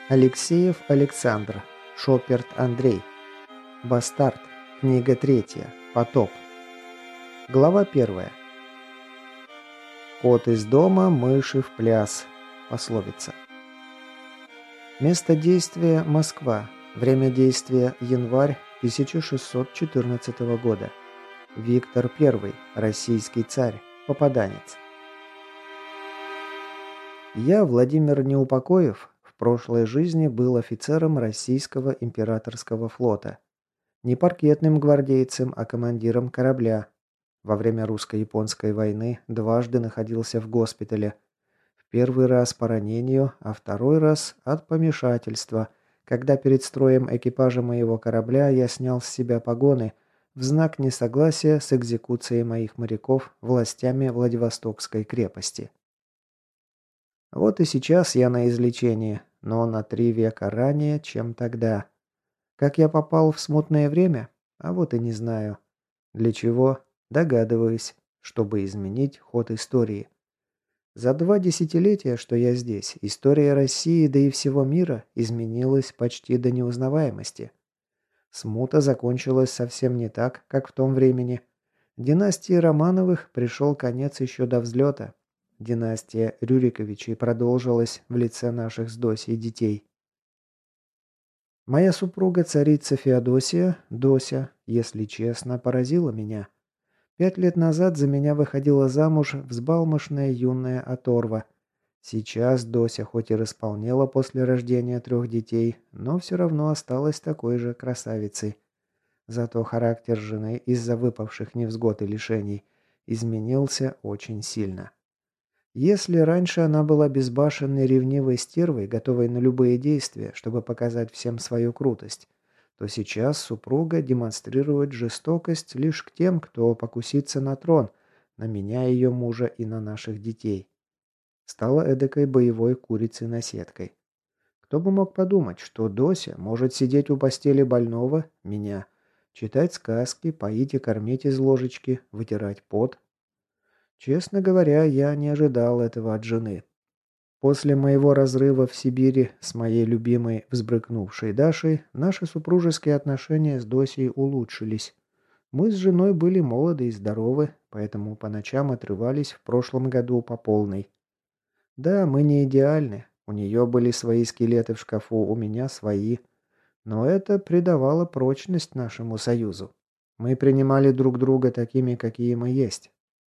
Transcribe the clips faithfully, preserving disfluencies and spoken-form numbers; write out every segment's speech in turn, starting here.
Алексеев Александр. Шоперт Андрей. Бастард. Книга третья. Потоп. Глава первая. Кот из дома, мыши в пляс. Пословица. Место действия – Москва. Время действия – январь тысяча шестьсот четырнадцатого года. Виктор Первый. Российский царь. Попаданец. Я, Владимир Неупокоев, в прошлой жизни был офицером российского императорского флота. Не паркетным гвардейцем, а командиром корабля. Во время русско-японской войны дважды находился в госпитале. В первый раз по ранению, а второй раз от помешательства, когда перед строем экипажа моего корабля я снял с себя погоны в знак несогласия с экзекуцией моих моряков властями Владивостокской крепости. Вот и сейчас я на излечении, но на три века ранее, чем тогда. Как я попал в смутное время? А вот и не знаю. Для чего? Догадываюсь, чтобы изменить ход истории. За два десятилетия, что я здесь, история России, да и всего мира изменилась почти до неузнаваемости. Смута закончилась совсем не так, как в том времени. Династии Романовых пришел конец еще до взлета. Династия Рюриковичей продолжилась в лице наших с Досей детей. Моя супруга, царица Феодосия, Дося, если честно, поразила меня. Пять лет назад за меня выходила замуж взбалмошная юная оторва. Сейчас Дося хоть и располнела после рождения трех детей, но все равно осталась такой же красавицей. Зато характер жены из-за выпавших невзгод и лишений изменился очень сильно. Если раньше она была безбашенной ревнивой стервой, готовой на любые действия, чтобы показать всем свою крутость, то сейчас супруга демонстрирует жестокость лишь к тем, кто покусится на трон, на меня, ее мужа и на наших детей. Стала эдакой боевой курицей-наседкой. Кто бы мог подумать, что Дося может сидеть у постели больного, меня, читать сказки, поить и кормить из ложечки, вытирать пот. Честно говоря, я не ожидал этого от жены. После моего разрыва в Сибири с моей любимой взбрыкнувшей Дашей, наши супружеские отношения с Досей улучшились. Мы с женой были молоды и здоровы, поэтому по ночам отрывались в прошлом году по полной. Да, мы не идеальны. У нее были свои скелеты в шкафу, у меня свои. Но это придавало прочность нашему союзу. Мы принимали друг друга такими, какие мы есть.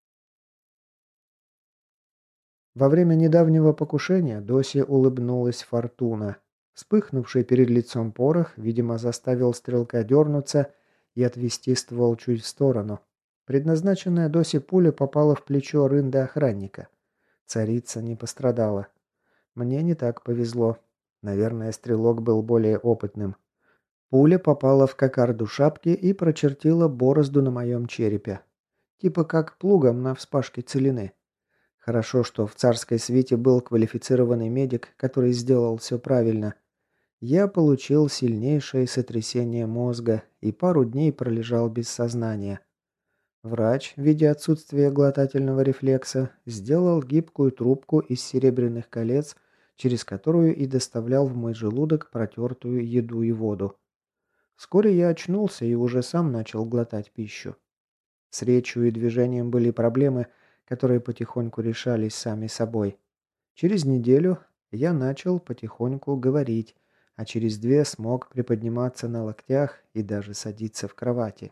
Во время недавнего покушения Досе улыбнулась Фортуна. Вспыхнувший перед лицом порох, видимо, заставил стрелка дернуться и отвести ствол чуть в сторону. Предназначенная Досе пуля попала в плечо рында-охранника. Царица не пострадала. Мне не так повезло. Наверное, стрелок был более опытным. Пуля попала в кокарду шапки и прочертила борозду на моем черепе. Типа как плугом на вспашке целины. Хорошо, что в царской свите был квалифицированный медик, который сделал все правильно. Я получил сильнейшее сотрясение мозга и пару дней пролежал без сознания. Врач, видя отсутствие глотательного рефлекса, сделал гибкую трубку из серебряных колец, через которую и доставлял в мой желудок протертую еду и воду. Вскоре я очнулся и уже сам начал глотать пищу. С речью и движением были проблемы, которые потихоньку решались сами собой. Через неделю я начал потихоньку говорить, а через две смог приподниматься на локтях и даже садиться в кровати.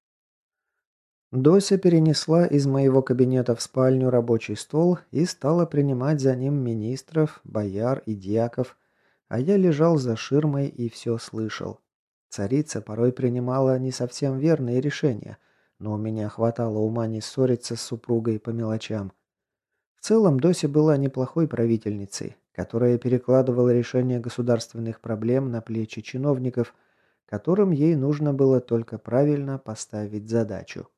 Дося перенесла из моего кабинета в спальню рабочий стол и стала принимать за ним министров, бояр и дьяков, а я лежал за ширмой и все слышал. Царица порой принимала не совсем верные решения, но у меня хватало ума не ссориться с супругой по мелочам. В целом Дося была неплохой правительницей, которая перекладывала решение государственных проблем на плечи чиновников, которым ей нужно было только правильно поставить задачу.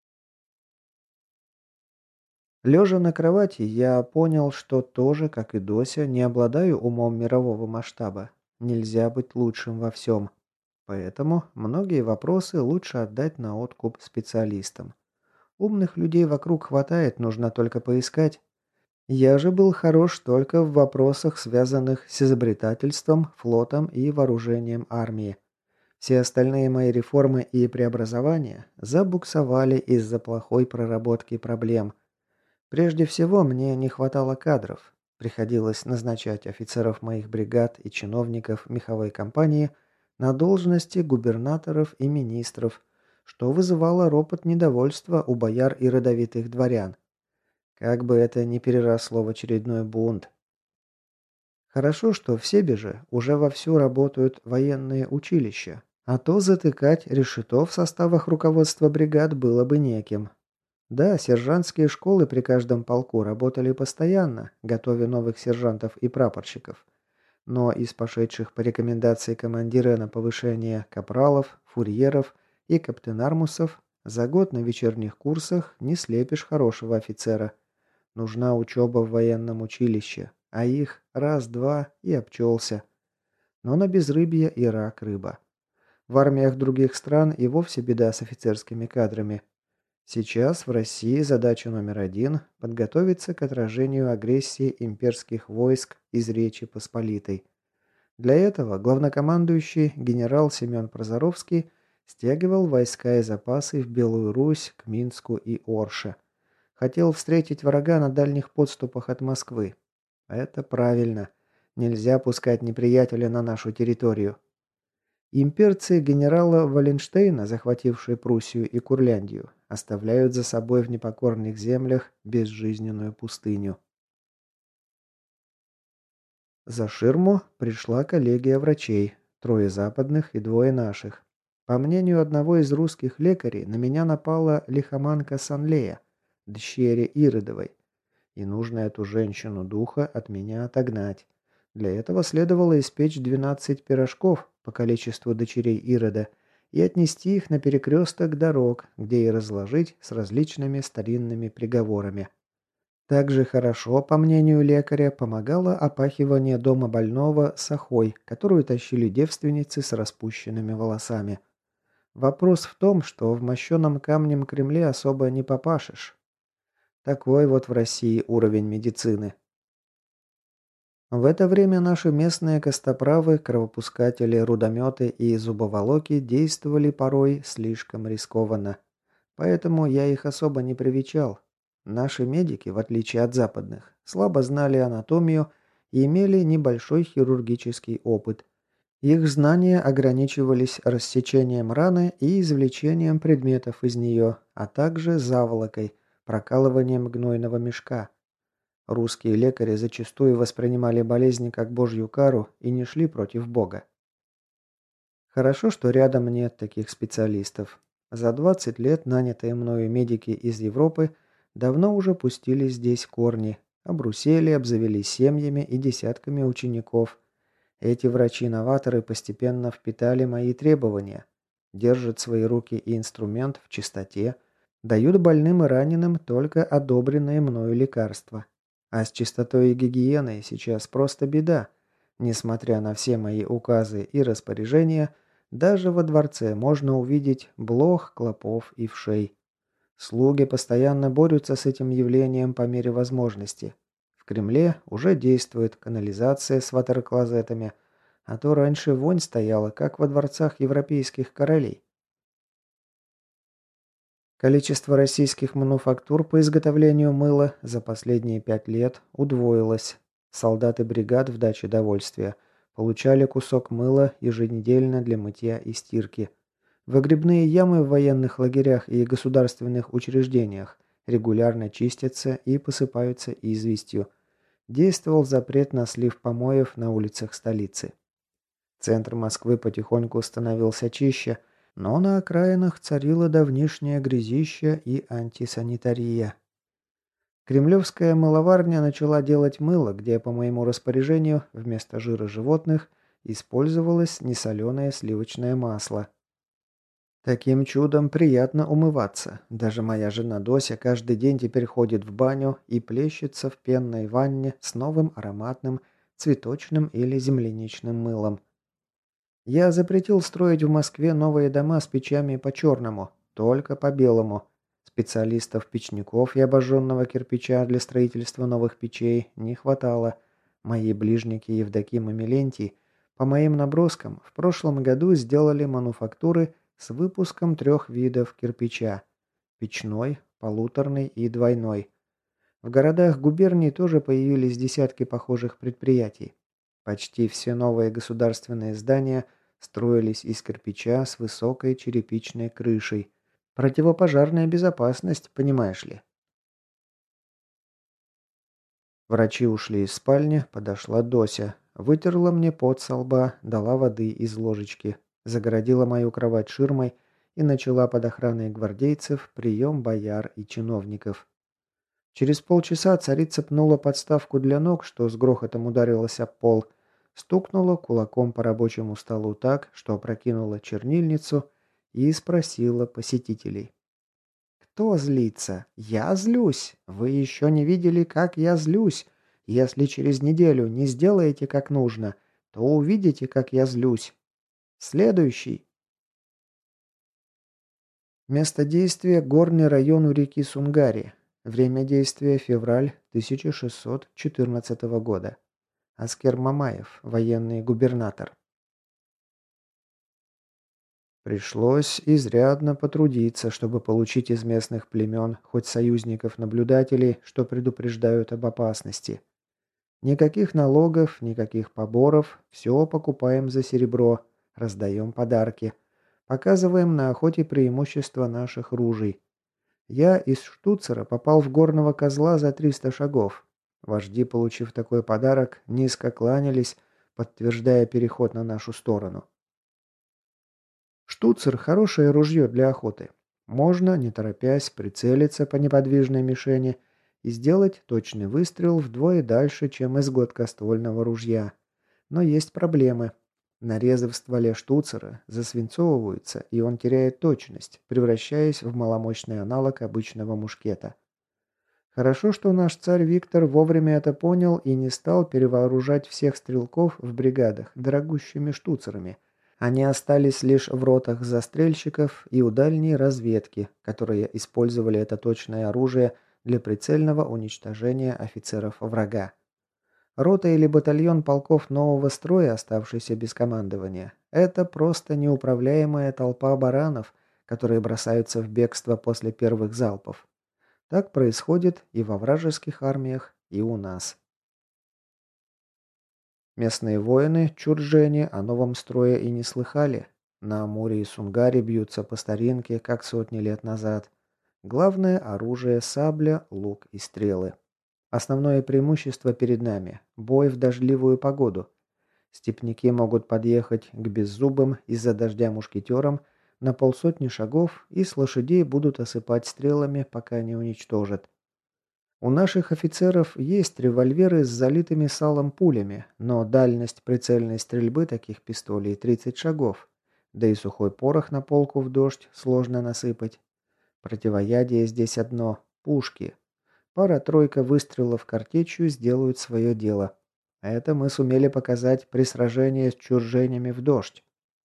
Лежа на кровати, я понял, что тоже, как и Дося, не обладаю умом мирового масштаба. Нельзя быть лучшим во всем. Поэтому многие вопросы лучше отдать на откуп специалистам. Умных людей вокруг хватает, нужно только поискать. Я же был хорош только в вопросах, связанных с изобретательством, флотом и вооружением армии. Все остальные мои реформы и преобразования забуксовали из-за плохой проработки проблем. Прежде всего, мне не хватало кадров. Приходилось назначать офицеров моих бригад и чиновников меховой компании на должности губернаторов и министров, что вызывало ропот недовольства у бояр и родовитых дворян. Как бы это ни переросло в очередной бунт. Хорошо, что в Себеже уже вовсю работают военные училища, а то затыкать решето в составах руководства бригад было бы неким. Да, сержантские школы при каждом полку работали постоянно, готовя новых сержантов и прапорщиков. Но из пошедших по рекомендации командира на повышение капралов, фурьеров и каптенармусов за год на вечерних курсах не слепишь хорошего офицера. Нужна учеба в военном училище, а их раз-два и обчелся. Но на безрыбье и рак рыба. В армиях других стран и вовсе беда с офицерскими кадрами. Сейчас в России задача номер один – подготовиться к отражению агрессии имперских войск из Речи Посполитой. Для этого главнокомандующий генерал Семен Прозоровский стягивал войска и запасы в Белую Русь, к Минску и Орше. Хотел встретить врага на дальних подступах от Москвы. Это правильно. Нельзя пускать неприятеля на нашу территорию. Имперцы генерала Валенштейна, захватившие Пруссию и Курляндию, оставляют за собой в непокорных землях безжизненную пустыню. За ширму пришла коллегия врачей, трое западных и двое наших. По мнению одного из русских лекарей, на меня напала лихоманка Санлея, дщери Иродовой, и нужно эту женщину духа от меня отогнать. Для этого следовало испечь двенадцать пирожков по количеству дочерей Ирода и отнести их на перекресток дорог, где и разложить с различными старинными приговорами. Также хорошо, по мнению лекаря, помогало опахивание дома больного сахой, которую тащили девственницы с распущенными волосами. Вопрос в том, что в мощеном камнем Кремле особо не попашешь. Такой вот в России уровень медицины. В это время наши местные костоправы, кровопускатели, рудометы и зубоволоки действовали порой слишком рискованно. Поэтому я их особо не привечал. Наши медики, в отличие от западных, слабо знали анатомию и имели небольшой хирургический опыт. Их знания ограничивались рассечением раны и извлечением предметов из нее, а также заволокой, прокалыванием гнойного мешка. Русские лекари зачастую воспринимали болезни как божью кару и не шли против Бога. Хорошо, что рядом нет таких специалистов. За двадцать лет нанятые мною медики из Европы давно уже пустили здесь корни, обрусели, обзавелись семьями и десятками учеников. Эти врачи-новаторы постепенно впитали мои требования, держат свои руки и инструмент в чистоте, дают больным и раненым только одобренные мною лекарства. А с чистотой и гигиеной сейчас просто беда. Несмотря на все мои указы и распоряжения, даже во дворце можно увидеть блох, клопов и вшей. Слуги постоянно борются с этим явлением по мере возможности. В Кремле уже действует канализация с ватерклозетами, а то раньше вонь стояла, как во дворцах европейских королей. Количество российских мануфактур по изготовлению мыла за последние пять лет удвоилось. Солдаты бригад в даче довольствия получали кусок мыла еженедельно для мытья и стирки. Выгребные ямы в военных лагерях и государственных учреждениях регулярно чистятся и посыпаются известью. Действовал запрет на слив помоев на улицах столицы. Центр Москвы потихоньку становился чище, но на окраинах царило давнишнее грязище и антисанитария. Кремлевская мыловарня начала делать мыло, где, по моему распоряжению, вместо жира животных использовалось несоленое сливочное масло. Таким чудом приятно умываться. Даже моя жена Дося каждый день теперь ходит в баню и плещется в пенной ванне с новым ароматным цветочным или земляничным мылом. Я запретил строить в Москве новые дома с печами по черному, только по белому. Специалистов-печников и обожженного кирпича для строительства новых печей не хватало. Мои ближники Евдоким и Мелентий, по моим наброскам, в прошлом году сделали мануфактуры с выпуском трех видов кирпича – печной, полуторный и двойной. В городах губерний тоже появились десятки похожих предприятий. Почти все новые государственные здания строились из кирпича с высокой черепичной крышей. Противопожарная безопасность, понимаешь ли. Врачи ушли из спальни, подошла Дося. Вытерла мне пот со лба, дала воды из ложечки. Загородила мою кровать ширмой и начала под охраной гвардейцев прием бояр и чиновников. Через полчаса царица пнула подставку для ног, что с грохотом ударилась об пол, стукнула кулаком по рабочему столу так, что опрокинула чернильницу и спросила посетителей. «Кто злится? Я злюсь. Вы еще не видели, как я злюсь. Если через неделю не сделаете как нужно, то увидите, как я злюсь. Следующий». Место действия – горный район у реки Сунгари. Время действия – февраль тысяча шестьсот четырнадцатого года. Аскер Мамаев, военный губернатор. Пришлось изрядно потрудиться, чтобы получить из местных племен хоть союзников-наблюдателей, что предупреждают об опасности. Никаких налогов, никаких поборов, все покупаем за серебро, раздаем подарки. Показываем на охоте преимущества наших ружей. Я из штуцера попал в горного козла за триста шагов. Вожди, получив такой подарок, низко кланялись, подтверждая переход на нашу сторону. Штуцер – хорошее ружье для охоты. Можно, не торопясь, прицелиться по неподвижной мишени и сделать точный выстрел вдвое дальше, чем из гладкоствольного ружья. Но есть проблемы. Нарезы в стволе штуцера засвинцовываются, и он теряет точность, превращаясь в маломощный аналог обычного мушкета. Хорошо, что наш царь Виктор вовремя это понял и не стал перевооружать всех стрелков в бригадах дорогущими штуцерами. Они остались лишь в ротах застрельщиков и у дальней разведки, которые использовали это точное оружие для прицельного уничтожения офицеров врага. Рота или батальон полков нового строя, оставшийся без командования, это просто неуправляемая толпа баранов, которые бросаются в бегство после первых залпов. Так происходит и во вражеских армиях, и у нас. Местные воины, чурджени, о новом строе и не слыхали. На Амуре и Сунгаре бьются по старинке, как сотни лет назад. Главное оружие – сабля, лук и стрелы. Основное преимущество перед нами – бой в дождливую погоду. Степняки могут подъехать к беззубым из-за дождя мушкетерам на полсотни шагов и с лошадей будут осыпать стрелами, пока не уничтожат. У наших офицеров есть револьверы с залитыми салом пулями, но дальность прицельной стрельбы таких пистолей тридцать шагов. Да и сухой порох на полку в дождь сложно насыпать. Противоядие здесь одно – пушки. Пара-тройка выстрелов картечью сделают свое дело. Это мы сумели показать при сражении с чурженями в дождь.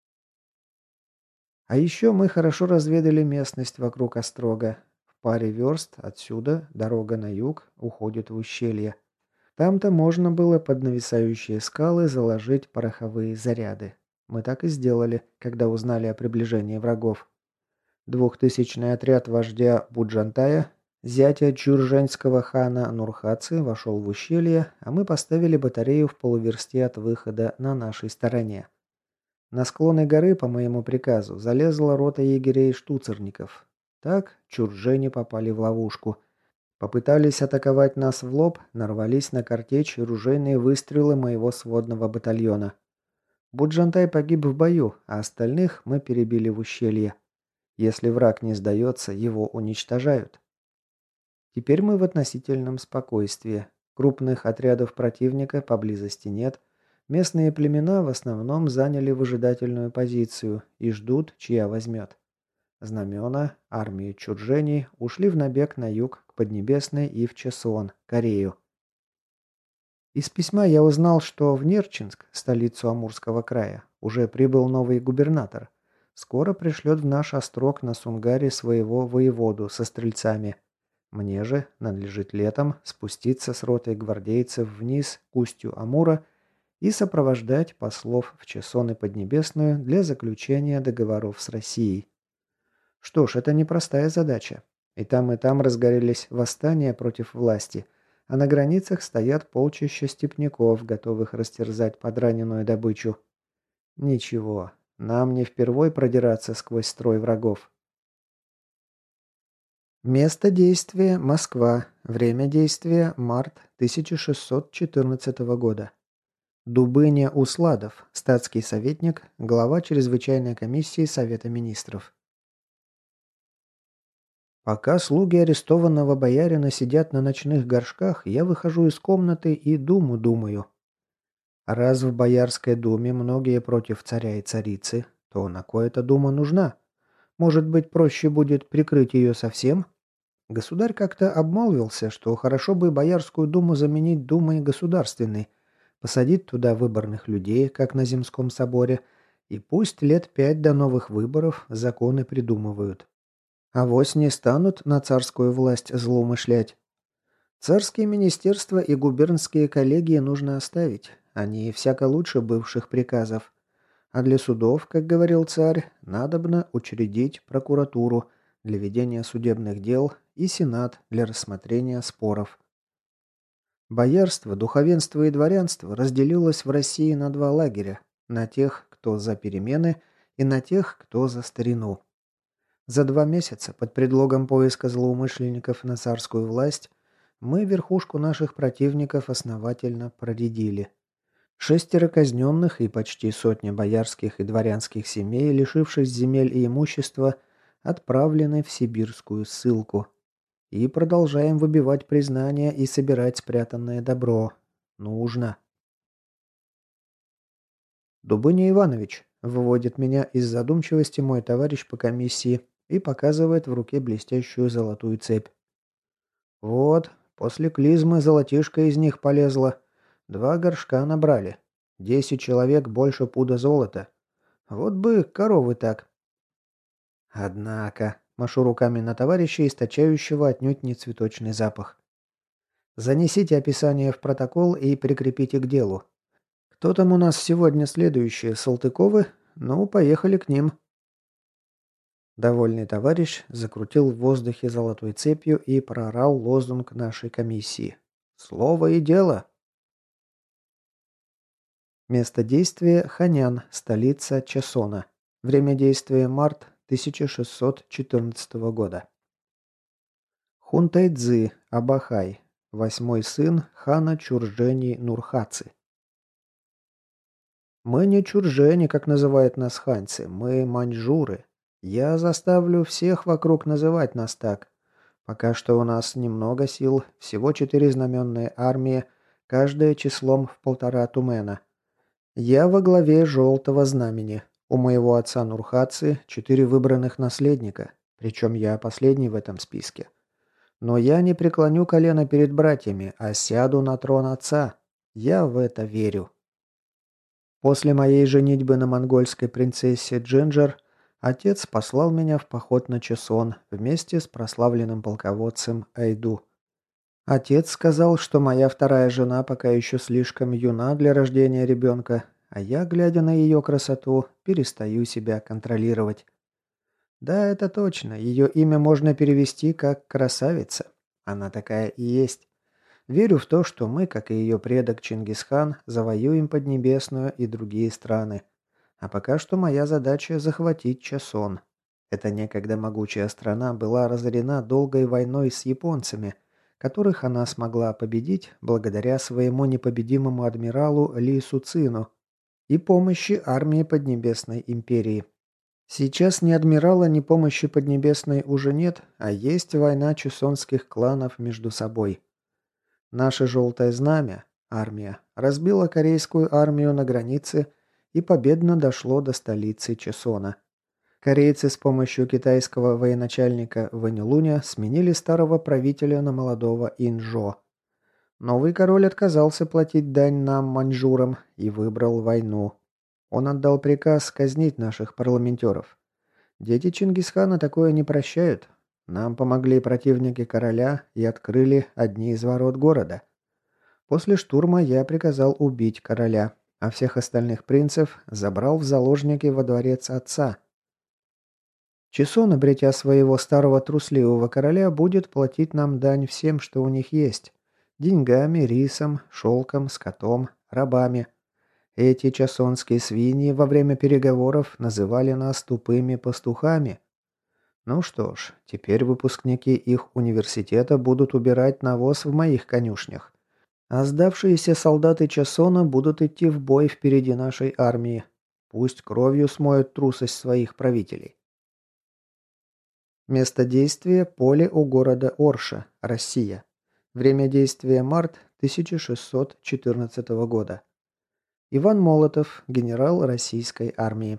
А еще мы хорошо разведали местность вокруг острога. В паре верст отсюда дорога на юг уходит в ущелье. Там-то можно было под нависающие скалы заложить пороховые заряды. Мы так и сделали, когда узнали о приближении врагов. Двухтысячный отряд вождя Буджантая, зятя чурженского хана Нурхаци, вошел в ущелье, а мы поставили батарею в полуверсте от выхода на нашей стороне. На склоны горы, по моему приказу, залезла рота егерей-штуцерников. Так чуржени попали в ловушку. Попытались атаковать нас в лоб, нарвались на картечь и ружейные выстрелы моего сводного батальона. Буджантай погиб в бою, а остальных мы перебили в ущелье. Если враг не сдается, его уничтожают. Теперь мы в относительном спокойствии. Крупных отрядов противника поблизости нет. Местные племена в основном заняли выжидательную позицию и ждут, чья возьмет. Знамена армии чурженей ушли в набег на юг к Поднебесной и в Чесон, Корею. Из письма я узнал, что в Нерчинск, столицу Амурского края, уже прибыл новый губернатор. скоро пришлет в наш острог на Сунгаре своего воеводу со стрельцами. Мне же надлежит летом спуститься с ротой гвардейцев вниз к устью Амура и сопровождать послов в Чесон и Поднебесную для заключения договоров с Россией. Что ж, это непростая задача. И там, и там разгорелись восстания против власти, а на границах стоят полчища степняков, готовых растерзать подраненную добычу. Ничего, нам не впервой продираться сквозь строй врагов. Место действия – Москва. Время действия – март тысяча шестьсот четырнадцатого года. Дубыня Усладов, статский советник, глава чрезвычайной комиссии Совета министров. Пока слуги арестованного боярина сидят на ночных горшках, я выхожу из комнаты и думу думаю. Раз в Боярской думе многие против царя и царицы, то на кое-то дума нужна. Может быть, проще будет прикрыть ее совсем? Государь как-то обмолвился, что хорошо бы Боярскую думу заменить думой государственной, посадить туда выборных людей, как на Земском соборе, и пусть лет пять до новых выборов законы придумывают. Авось не станут на царскую власть злоумышлять. Царские министерства и губернские коллегии нужно оставить. Они всяко лучше бывших приказов. А для судов, как говорил царь, надобно учредить прокуратуру для ведения судебных дел и сенат для рассмотрения споров. Боярство, духовенство и дворянство разделилось в России на два лагеря – на тех, кто за перемены, и на тех, кто за старину. За два месяца под предлогом поиска злоумышленников на царскую власть мы верхушку наших противников основательно проредили. Шестеро казненных и почти сотня боярских и дворянских семей, лишившись земель и имущества, отправлены в сибирскую ссылку. И продолжаем выбивать признания и собирать спрятанное добро. Нужно. Дубыня Иванович, выводит меня из задумчивости мой товарищ по комиссии и показывает в руке блестящую золотую цепь. Вот, после клизмы золотишко из них полезло. Два горшка набрали. Десять человек больше пуда золота. Вот бы коровы так. Однако, машу руками на товарища, источающего отнюдь не цветочный запах. Занесите описание в протокол и прикрепите к делу. Кто там у нас сегодня следующие, Салтыковы? Ну, поехали к ним. Довольный товарищ закрутил в воздухе золотой цепью и проорал лозунг нашей комиссии. Слово и дело. Место действия – Ханян, столица Чесона. Время действия – март тысяча шестьсот четырнадцатого года. Хунтайцзы, Абахай. Восьмой сын хана Чуржени Нурхаци. Мы не чуржени, как называют нас ханьцы, мы маньчжуры. Я заставлю всех вокруг называть нас так. Пока что у нас немного сил, всего четыре знаменные армии, каждая числом в полтора тумена. Я во главе желтого знамени. У моего отца Нурхаци четыре выбранных наследника, причем я последний в этом списке. Но я не преклоню колено перед братьями, а сяду на трон отца. Я в это верю. После моей женитьбы на монгольской принцессе Джинджер отец послал меня в поход на Чесон вместе с прославленным полководцем Айду. Отец сказал, что моя вторая жена пока еще слишком юна для рождения ребенка, а я, глядя на ее красоту, перестаю себя контролировать. Да, это точно, ее имя можно перевести как «красавица». Она такая и есть. Верю в то, что мы, как и ее предок Чингисхан, завоюем Поднебесную и другие страны. А пока что моя задача – захватить Чесон. Эта некогда могучая страна была разорена долгой войной с японцами, которых она смогла победить благодаря своему непобедимому адмиралу Ли Суцину и помощи армии Поднебесной империи. Сейчас ни адмирала, ни помощи Поднебесной уже нет, а есть война чесонских кланов между собой. Наше желтое знамя, армия, разбила корейскую армию на границе и победно дошло до столицы Чесона. Корейцы с помощью китайского военачальника Вэньлуня сменили старого правителя на молодого Инжо. Новый король отказался платить дань нам, маньчжурам, и выбрал войну. Он отдал приказ казнить наших парламентеров. Дети Чингисхана такое не прощают. Нам помогли противники короля и открыли одни из ворот города. После штурма я приказал убить короля, а всех остальных принцев забрал в заложники во дворец отца. Чесон, обретя своего старого трусливого короля, будет платить нам дань всем, что у них есть. Деньгами, рисом, шелком, скотом, рабами. Эти часонские свиньи во время переговоров называли нас тупыми пастухами. Ну что ж, теперь выпускники их университета будут убирать навоз в моих конюшнях. А сдавшиеся солдаты Часона будут идти в бой впереди нашей армии. Пусть кровью смоют трусость своих правителей. Место действия – поле у города Орша, Россия. Время действия – март тысяча шестьсот четырнадцатого года. Иван Молотов, генерал российской армии.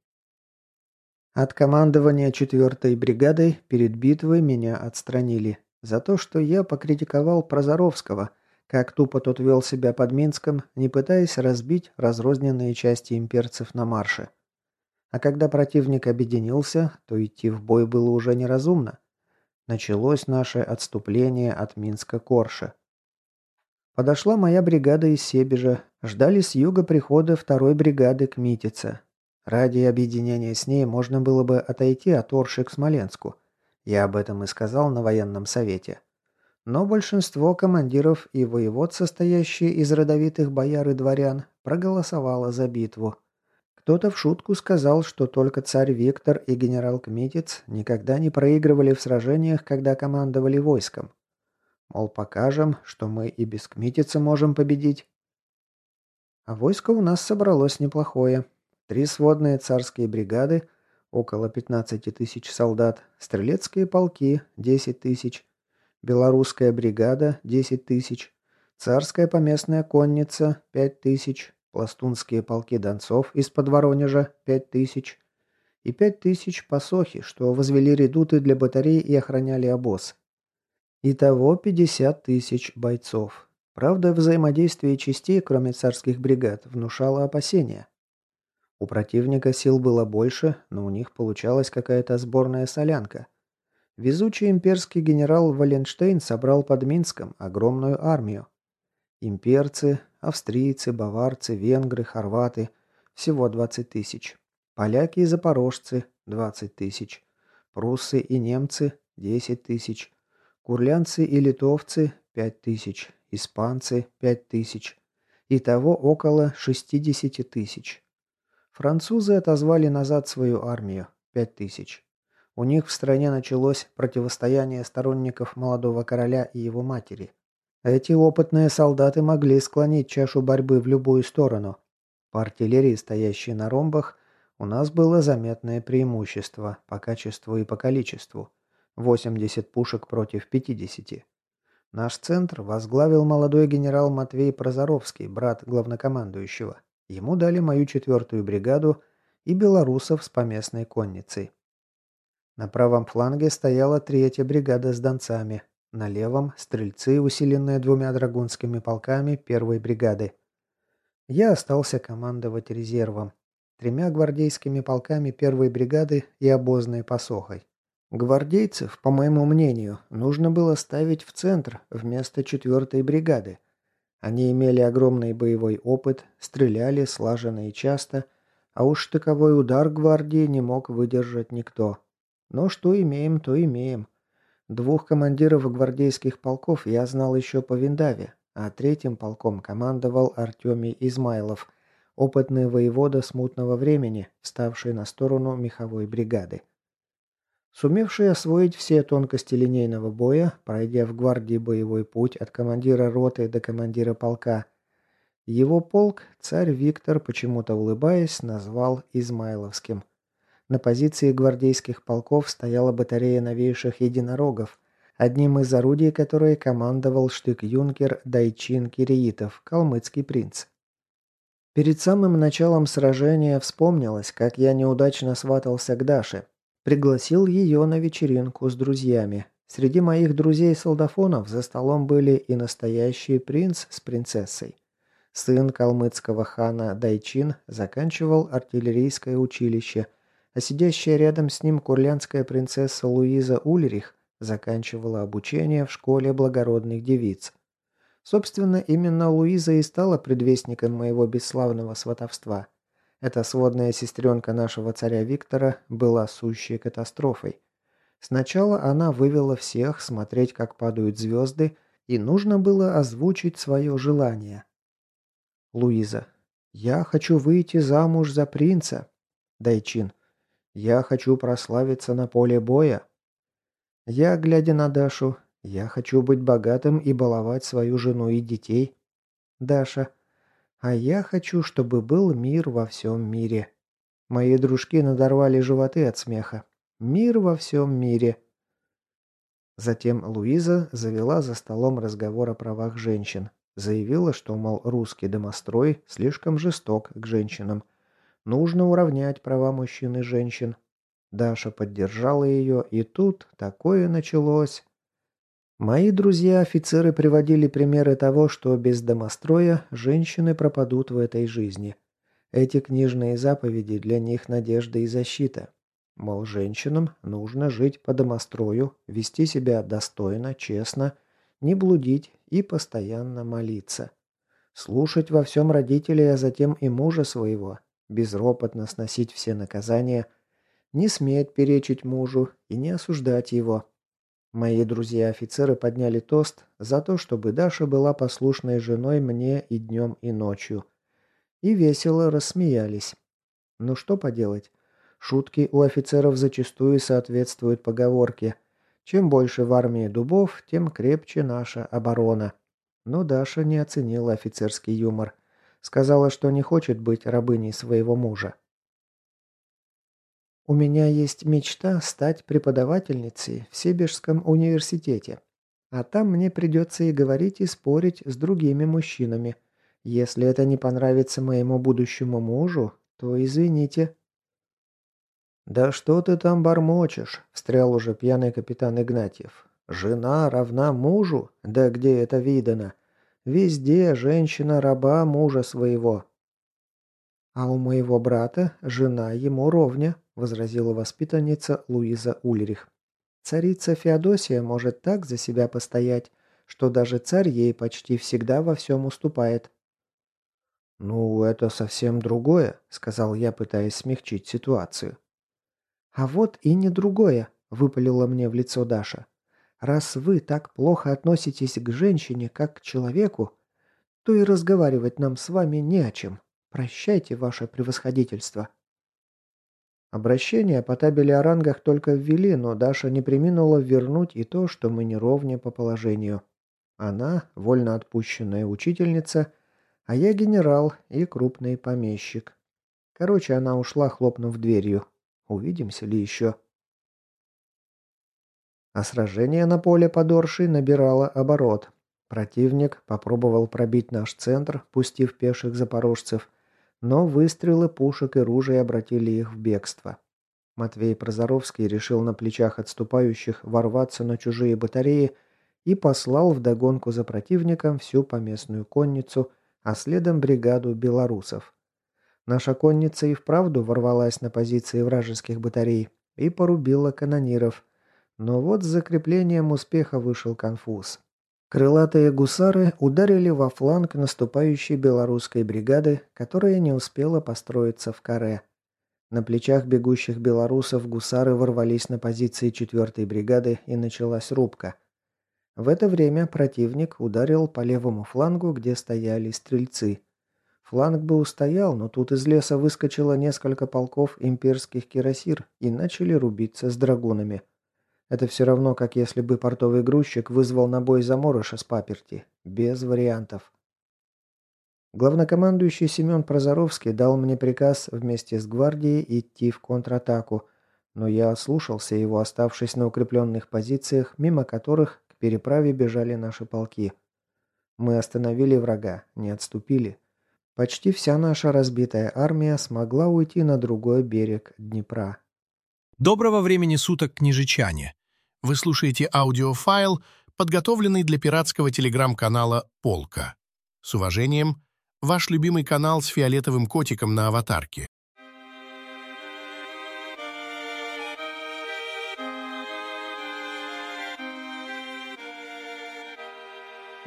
От командования четвёртой бригадой перед битвой меня отстранили. За то, что я покритиковал Прозоровского, как тупо тот вел себя под Минском, не пытаясь разбить разрозненные части имперцев на марше. А когда противник объединился, то идти в бой было уже неразумно. Началось наше отступление от Минска к Орше. Подошла моя бригада из Себежа, ждали с юга прихода второй бригады к Митице. Ради объединения с ней можно было бы отойти от Орши к Смоленску. Я об этом и сказал на военном совете. Но большинство командиров и воевод, состоящие из родовитых бояр и дворян, проголосовало за битву. Кто-то в шутку сказал, что только царь Виктор и генерал Кмитец никогда не проигрывали в сражениях, когда командовали войском. Мол, покажем, что мы и без Кмитица можем победить. А войско у нас собралось неплохое. Три сводные царские бригады, около пятнадцати тысяч солдат, стрелецкие полки – десять тысяч, белорусская бригада – десять тысяч, царская поместная конница – пять тысяч, пластунские полки донцов из-под Воронежа – пять тысяч и пять тысяч пасохи, что возвели редуты для батарей и охраняли обоз. Итого пятьдесят тысяч бойцов. Правда, взаимодействие частей, кроме царских бригад, внушало опасения. У противника сил было больше, но у них получалась какая-то сборная солянка. Везучий имперский генерал Валенштейн собрал под Минском огромную армию. Имперцы, австрийцы, баварцы, венгры, хорваты – всего двадцать тысяч. Поляки и запорожцы – двадцать тысяч. Пруссы и немцы – десять тысяч. Курлянцы и литовцы – пять тысяч. Испанцы – пять тысяч. Итого около шестидесяти тысяч. Французы отозвали назад свою армию – пять тысяч. У них в стране началось противостояние сторонников молодого короля и его матери. Эти опытные солдаты могли склонить чашу борьбы в любую сторону. По артиллерии, стоящей на ромбах, у нас было заметное преимущество по качеству и по количеству – восемьдесят пушек против пятидесяти. Наш центр возглавил молодой генерал Матвей Прозоровский, брат главнокомандующего. Ему дали мою четвертую бригаду и белорусов с поместной конницей. На правом фланге стояла третья бригада с донцами. На левом – стрельцы, усиленные двумя драгунскими полками первой бригады. Я остался командовать резервом. Тремя гвардейскими полками первой бригады и обозной посохой. Гвардейцев, по моему мнению, нужно было ставить в центр вместо четвертой бригады. Они имели огромный боевой опыт, стреляли слаженно и часто, а уж штыковой удар гвардии не мог выдержать никто. Но что имеем, то имеем. Двух командиров гвардейских полков я знал еще по Виндаве, а третьим полком командовал Артемий Измайлов, опытный воевода смутного времени, вставший на сторону меховой бригады. Сумевший освоить все тонкости линейного боя, пройдя в гвардии боевой путь от командира роты до командира полка, его полк царь Виктор, почему-то улыбаясь, назвал Измайловским. На позиции гвардейских полков стояла батарея новейших единорогов, одним из орудий которой командовал штык-юнкер Дайчин Киреитов, калмыцкий принц. Перед самым началом сражения вспомнилось, как я неудачно сватался к Даше. Пригласил ее на вечеринку с друзьями. Среди моих друзей-солдафонов за столом были и настоящий принц с принцессой. Сын калмыцкого хана Дайчин заканчивал артиллерийское училище, а сидящая рядом с ним курляндская принцесса Луиза Ульрих заканчивала обучение в школе благородных девиц. Собственно, именно Луиза и стала предвестником моего бесславного сватовства. Эта сводная сестренка нашего царя Виктора была сущей катастрофой. Сначала она вывела всех смотреть, как падают звезды, и нужно было озвучить свое желание. Луиза. «Я хочу выйти замуж за принца». Дайчин. «Я хочу прославиться на поле боя». Я, глядя на Дашу, «Я хочу быть богатым и баловать свою жену и детей». Даша. «А я хочу, чтобы был мир во всем мире». Мои дружки надорвали животы от смеха. «Мир во всем мире». Затем Луиза завела за столом разговор о правах женщин. Заявила, что, мол, русский домострой слишком жесток к женщинам. Нужно уравнять права мужчин и женщин. Даша поддержала ее, и тут такое началось. Мои друзья-офицеры приводили примеры того, что без домостроя женщины пропадут в этой жизни. Эти книжные заповеди для них надежда и защита. Мол, женщинам нужно жить по домострою, вести себя достойно, честно, не блудить и постоянно молиться. Слушать во всем родителей, а затем и мужа своего, безропотно сносить все наказания, не сметь перечить мужу и не осуждать его. Мои друзья-офицеры подняли тост за то, чтобы Даша была послушной женой мне и днем, и ночью. И весело рассмеялись. Ну что поделать? Шутки у офицеров зачастую соответствуют поговорке: чем больше в армии дубов, тем крепче наша оборона. Но Даша не оценила офицерский юмор. Сказала, что не хочет быть рабыней своего мужа. «У меня есть мечта стать преподавательницей в Себежском университете. А там мне придется и говорить, и спорить с другими мужчинами. Если это не понравится моему будущему мужу, то извините». «Да что ты там бормочешь?» – встрял уже пьяный капитан Игнатьев. «Жена равна мужу? Да где это видано? Везде женщина раба мужа своего». «А у моего брата жена ему ровня», – возразила воспитанница Луиза Ульрих. «Царица Феодосия может так за себя постоять, что даже царь ей почти всегда во всем уступает». «Ну, это совсем другое», – сказал я, пытаясь смягчить ситуацию. «А вот и не другое», – выпалила мне в лицо Даша. «Раз вы так плохо относитесь к женщине, как к человеку, то и разговаривать нам с вами не о чем. Прощайте, ваше превосходительство». Обращение по табели о рангах только ввели, но Даша не преминула вернуть и то, что мы не ровня по положению. Она – вольно отпущенная учительница, а я генерал и крупный помещик. Короче, она ушла, хлопнув дверью. Увидимся ли еще? А сражение на поле под Оршей набирало оборот. Противник попробовал пробить наш центр, пустив пеших запорожцев, но выстрелы пушек и ружей обратили их в бегство. Матвей Прозоровский решил на плечах отступающих ворваться на чужие батареи и послал вдогонку за противником всю поместную конницу, а следом бригаду белорусов. Наша конница и вправду ворвалась на позиции вражеских батарей и порубила канониров. Но вот с закреплением успеха вышел конфуз. Крылатые гусары ударили во фланг наступающей белорусской бригады, которая не успела построиться в каре. На плечах бегущих белорусов гусары ворвались на позиции четвертой бригады и началась рубка. В это время противник ударил по левому флангу, где стояли стрельцы. Фланг бы устоял, но тут из леса выскочило несколько полков имперских кирасир и начали рубиться с драгунами. Это все равно, как если бы портовый грузчик вызвал на бой заморыша с паперти. Без вариантов. Главнокомандующий Семен Прозоровский дал мне приказ вместе с гвардией идти в контратаку, но я ослушался его, оставшись на укрепленных позициях, мимо которых к переправе бежали наши полки. Мы остановили врага, не отступили. Почти вся наша разбитая армия смогла уйти на другой берег Днепра. Доброго времени суток, княжичане! Вы слушаете аудиофайл, подготовленный для пиратского телеграм-канала «Полка». С уважением, ваш любимый канал с фиолетовым котиком на аватарке.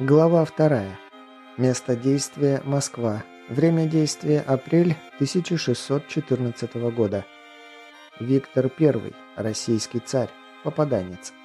Глава вторая. Место действия – Москва. Время действия – апрель тысяча шестьсот четырнадцатого года. Виктор Первый. Российский царь. Попаданец.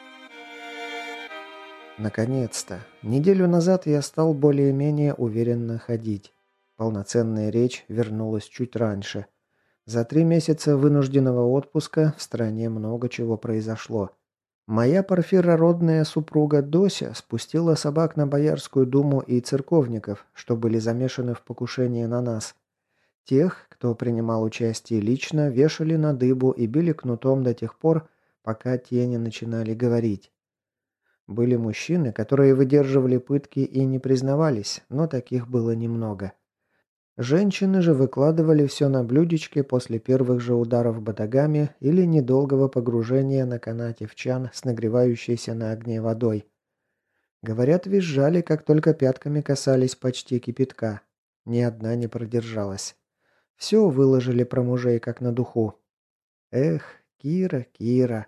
Наконец-то. Неделю назад я стал более-менее уверенно ходить. Полноценная речь вернулась чуть раньше. За три месяца вынужденного отпуска в стране много чего произошло. Моя парфирородная супруга Дося спустила собак на Боярскую думу и церковников, что были замешаны в покушении на нас. Тех, кто принимал участие лично, вешали на дыбу и били кнутом до тех пор, пока те не начинали говорить. Были мужчины, которые выдерживали пытки и не признавались, но таких было немного. Женщины же выкладывали все на блюдечке после первых же ударов батагами или недолгого погружения на канате в чан с нагревающейся на огне водой. Говорят, визжали, как только пятками касались почти кипятка. Ни одна не продержалась. Все выложили про мужей, как на духу. Эх, Кира, Кира.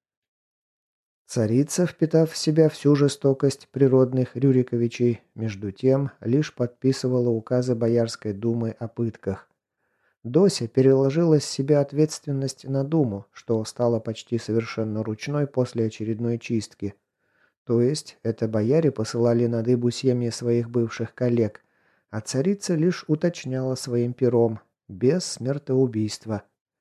Царица, впитав в себя всю жестокость природных Рюриковичей, между тем лишь подписывала указы Боярской думы о пытках. Дося переложила с себя ответственность на думу, что стало почти совершенно ручной после очередной чистки. То есть это бояре посылали на дыбу семьи своих бывших коллег, а царица лишь уточняла своим пером «без смертоубийства».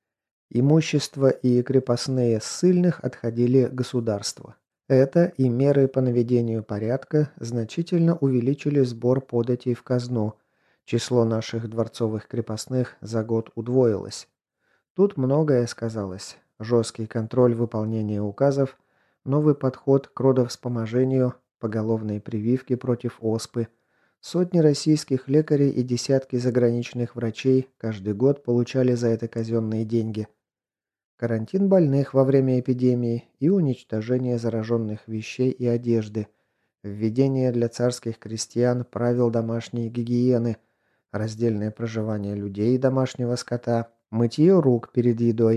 Имущество и крепостные ссыльных отходили государству. Это и меры по наведению порядка значительно увеличили сбор податей в казну. Число наших дворцовых крепостных за год удвоилось. Тут многое сказалось. Жесткий контроль выполнения указов, новый подход к родовспоможению, поголовные прививки против оспы. Сотни российских лекарей и десятки заграничных врачей каждый год получали за это казенные деньги. Карантин больных во время эпидемии и уничтожение зараженных вещей и одежды. Введение для царских крестьян правил домашней гигиены. Раздельное проживание людей и домашнего скота. Мытье рук перед едой.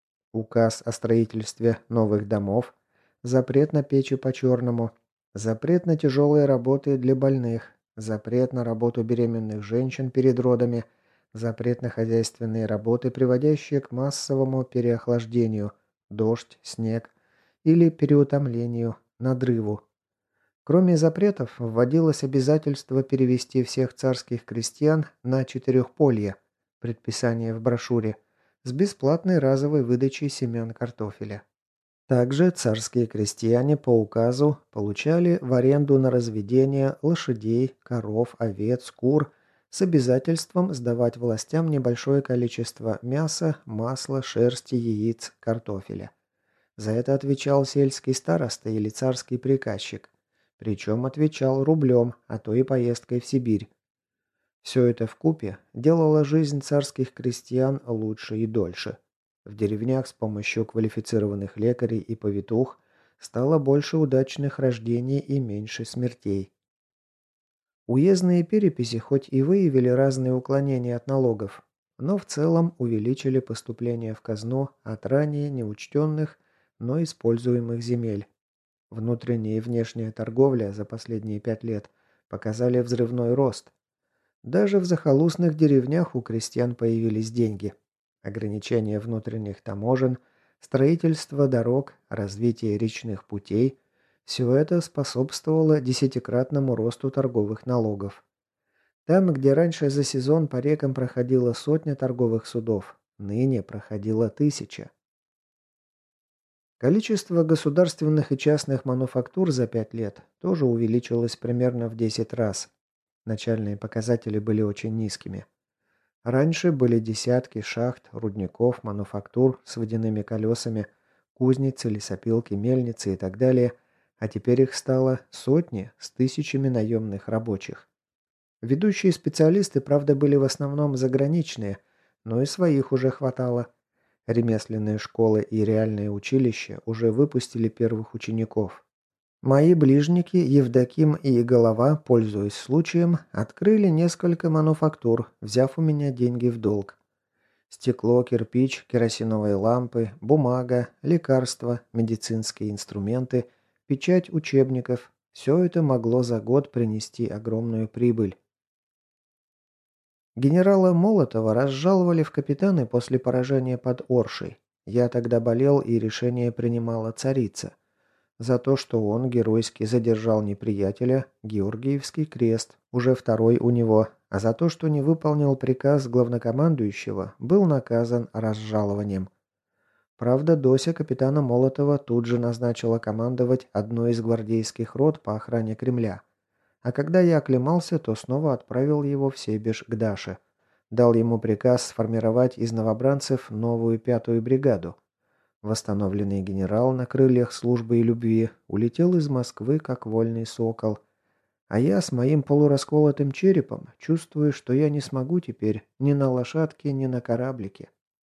Указ о строительстве новых домов. Запрет на печи по-черному. Запрет на тяжелые работы для больных. Запрет на работу беременных женщин перед родами. Запрет на хозяйственные работы, приводящие к массовому переохлаждению, дождь, снег или переутомлению, надрыву. Кроме запретов, вводилось обязательство перевести всех царских крестьян на четырехполье, предписание в брошюре, с бесплатной разовой выдачей семян картофеля. Также царские крестьяне по указу получали в аренду на разведение лошадей, коров, овец, кур с обязательством сдавать властям небольшое количество мяса, масла, шерсти, яиц, картофеля. За это отвечал сельский староста или царский приказчик. Причем отвечал рублем, а то и поездкой в Сибирь. Все это вкупе делало жизнь царских крестьян лучше и дольше. В деревнях с помощью квалифицированных лекарей и повитух стало больше удачных рождений и меньше смертей. Уездные переписи хоть и выявили разные уклонения от налогов, но в целом увеличили поступления в казну от ранее неучтенных, но используемых земель. Внутренняя и внешняя торговля за последние пять лет показали взрывной рост. Даже в захолустных деревнях у крестьян появились деньги. Ограничение внутренних таможен, строительство дорог, развитие речных путей – все это способствовало десятикратному росту торговых налогов. Там, где раньше за сезон по рекам проходила сотня торговых судов, ныне проходила тысяча. Количество государственных и частных мануфактур за пять лет тоже увеличилось примерно в десять раз. Начальные показатели были очень низкими. Раньше были десятки шахт, рудников, мануфактур с водяными колесами, кузницы, лесопилки, мельницы и так далее, а теперь их стало сотни с тысячами наемных рабочих. Ведущие специалисты, правда, были в основном заграничные, но и своих уже хватало. Ремесленные школы и реальные училища уже выпустили первых учеников. Мои ближники, Евдоким и Голова, пользуясь случаем, открыли несколько мануфактур, взяв у меня деньги в долг. Стекло, кирпич, керосиновые лампы, бумага, лекарства, медицинские инструменты, печать учебников, Все это могло за год принести огромную прибыль. Генерала Молотова разжаловали в капитаны после поражения под Оршей. Я тогда болел, и решение принимала царица. За то, что он геройски задержал неприятеля, Георгиевский крест, уже второй у него, а за то, что не выполнил приказ главнокомандующего, был наказан разжалованием. Правда, Дося капитана Молотова тут же назначила командовать одной из гвардейских рот по охране Кремля. А когда я оклемался, то снова отправил его в Себеж к Даше. Дал ему приказ сформировать из новобранцев новую пятую бригаду. Восстановленный генерал на крыльях службы и любви улетел из Москвы как вольный сокол. А я с моим полурасколотым черепом чувствую, что я не смогу теперь ни на лошадке, ни на кораблике.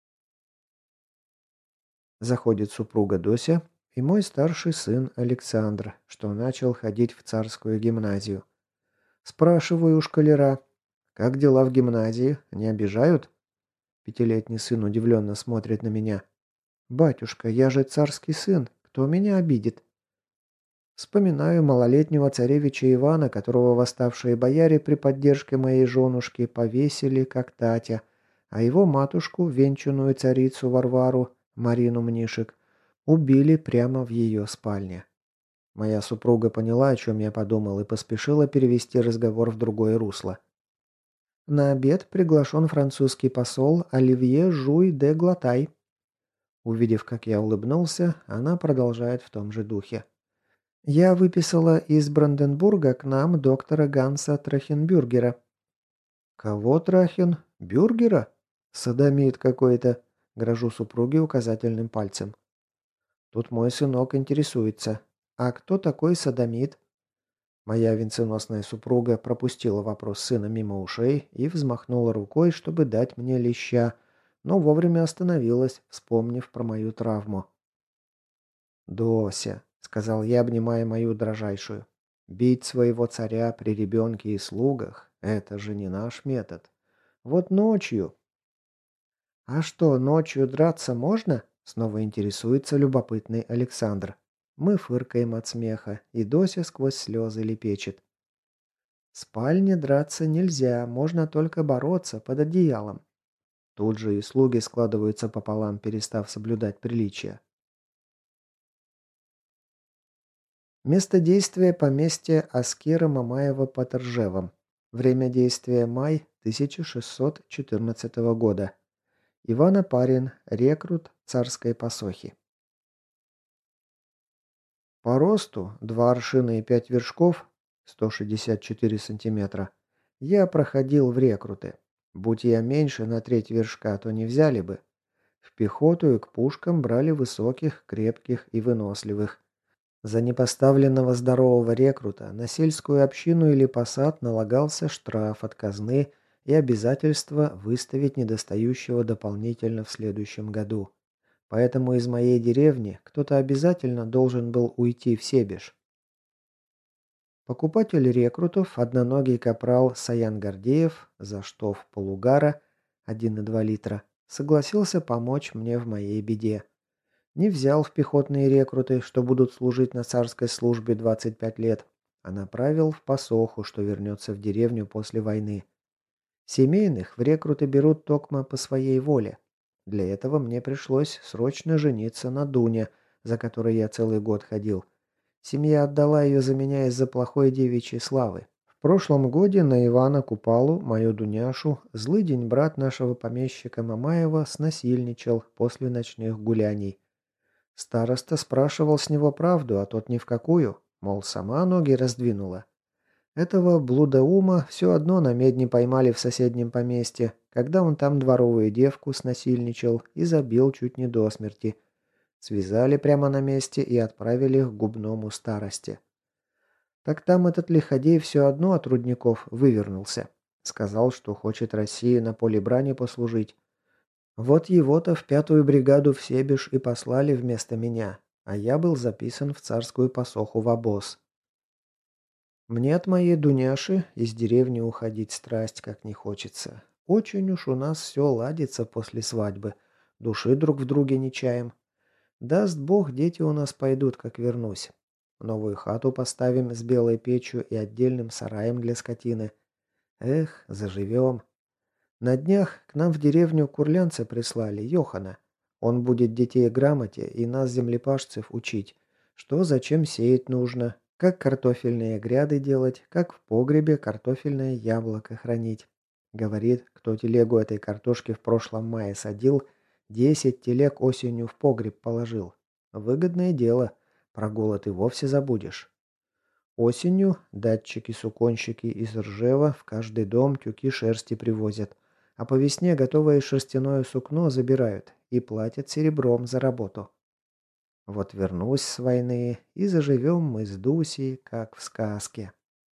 Заходит супруга Дося и мой старший сын Александр, что начал ходить в царскую гимназию. Спрашиваю у школяра, как дела в гимназии, не обижают? Пятилетний сын удивленно смотрит на меня. «Батюшка, я же царский сын, кто меня обидит?» Вспоминаю малолетнего царевича Ивана, которого восставшие бояре при поддержке моей женушки повесили, как Татя, а его матушку, венчанную царицу Варвару, Марину Мнишек, убили прямо в ее спальне. Моя супруга поняла, о чем я подумал, и поспешила перевести разговор в другое русло. На обед приглашен французский посол Оливье Жуй де Глотай. Увидев, как я улыбнулся, она продолжает в том же духе. Я выписала из Бранденбурга к нам доктора Ганса Трахенбюргера. Кого Трахен? Бюргера? Содомит какой-то. Грожу супруге указательным пальцем. Тут мой сынок интересуется. А кто такой содомит? Моя венценосная супруга пропустила вопрос сына мимо ушей и взмахнула рукой, чтобы дать мне леща, но вовремя остановилась, вспомнив про мою травму. «Дося», — сказал я, обнимая мою дрожайшую, — «бить своего царя при ребенке и слугах — это же не наш метод. Вот ночью...» «А что, ночью драться можно?» — снова интересуется любопытный Александр. Мы фыркаем от смеха, и Дося сквозь слезы лепечет. В спальне драться нельзя, можно только бороться под одеялом. Тут же и слуги складываются пополам, перестав соблюдать приличия. Место действия – поместье Аскера Мамаева под Ржевом. Время действия – май тысяча шестьсот четырнадцатого года. Иван Опарин, рекрут царской посохи. По росту два аршина и пять вершков, сто шестьдесят четыре сантиметра, я проходил в рекруты. Будь я меньше на треть вершка, то не взяли бы. В пехоту и к пушкам брали высоких, крепких и выносливых. За непоставленного здорового рекрута на сельскую общину или посад налагался штраф от казны и обязательство выставить недостающего дополнительно в следующем году. Поэтому из моей деревни кто-то обязательно должен был уйти в Себеж. Покупатель рекрутов, одноногий капрал Саян Гордеев, за штоф полугара, один и два литра, согласился помочь мне в моей беде. Не взял в пехотные рекруты, что будут служить на царской службе двадцать пять лет, а направил в посоху, что вернется в деревню после войны. Семейных в рекруты берут токмо по своей воле. Для этого мне пришлось срочно жениться на Дуне, за которой я целый год ходил. Семья отдала ее за меня из-за плохой девичьей славы. В прошлом годе на Ивана Купалу, мою Дуняшу, злыдень брат нашего помещика Мамаева снасильничал после ночных гуляний. Староста спрашивал с него правду, а тот ни в какую, мол, сама ноги раздвинула. Этого блудоума все одно на медне поймали в соседнем поместье, когда он там дворовую девку снасильничал и забил чуть не до смерти. Связали прямо на месте и отправили к губному старости. Так там этот лиходей все одно от рудников вывернулся. Сказал, что хочет России на поле брани послужить. Вот его-то в пятую бригаду в Себеж и послали вместо меня, а я был записан в царскую посоху в обоз. Мне от моей Дуняши из деревни уходить страсть как не хочется. Очень уж у нас все ладится после свадьбы. Души друг в друге не чаем. Даст Бог, дети у нас пойдут, как вернусь. Новую хату поставим с белой печью и отдельным сараем для скотины. Эх, заживем. На днях к нам в деревню курлянца прислали, Йохана. Он будет детей грамоте и нас, землепашцев, учить, что зачем сеять нужно, как картофельные гряды делать, как в погребе картофельное яблоко хранить. Говорит, кто телегу этой картошки в прошлом мае садил, десять телег осенью в погреб положил. Выгодное дело, про голод и вовсе забудешь. Осенью датчики-суконщики из Ржева в каждый дом тюки шерсти привозят, а по весне готовое шерстяное сукно забирают и платят серебром за работу. Вот вернусь с войны, и заживем мы с Дусей, как в сказке.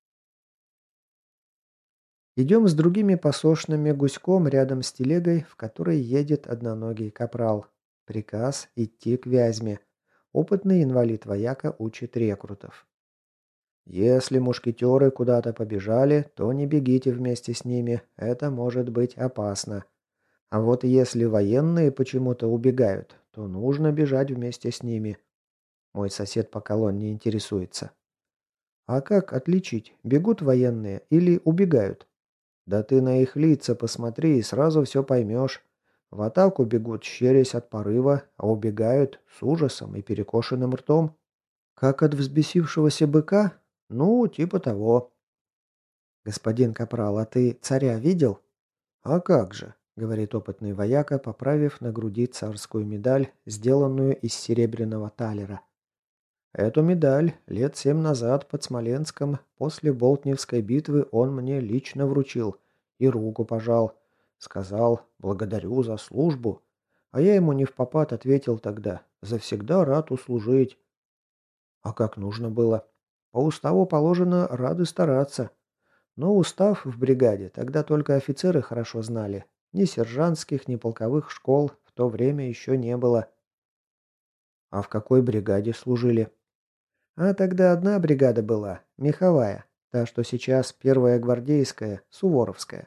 Идем с другими посошными гуськом рядом с телегой, в которой едет одноногий капрал. Приказ идти к Вязьме. Опытный инвалид-вояка учит рекрутов. Если мушкетеры куда-то побежали, то не бегите вместе с ними, это может быть опасно. А вот если военные почему-то убегают, то нужно бежать вместе с ними. Мой сосед по колонне интересуется. А как отличить, бегут военные или убегают? Да ты на их лица посмотри и сразу все поймешь. В атаку бегут, щерясь от порыва, а убегают с ужасом и перекошенным ртом. Как от взбесившегося быка? Ну, типа того. Господин капрал, а ты царя видел? А как же, говорит опытный вояка, поправив на груди царскую медаль, сделанную из серебряного талера. Эту медаль лет семь назад под Смоленском после Болтневской битвы он мне лично вручил и руку пожал. Сказал «благодарю за службу». А я ему не невпопад ответил тогда «завсегда рад услужить». А как нужно было? По уставу положено рады стараться. Но устав в бригаде тогда только офицеры хорошо знали. Ни сержантских, ни полковых школ в то время еще не было. А в какой бригаде служили? А тогда одна бригада была, меховая, та, что сейчас первая гвардейская, Суворовская.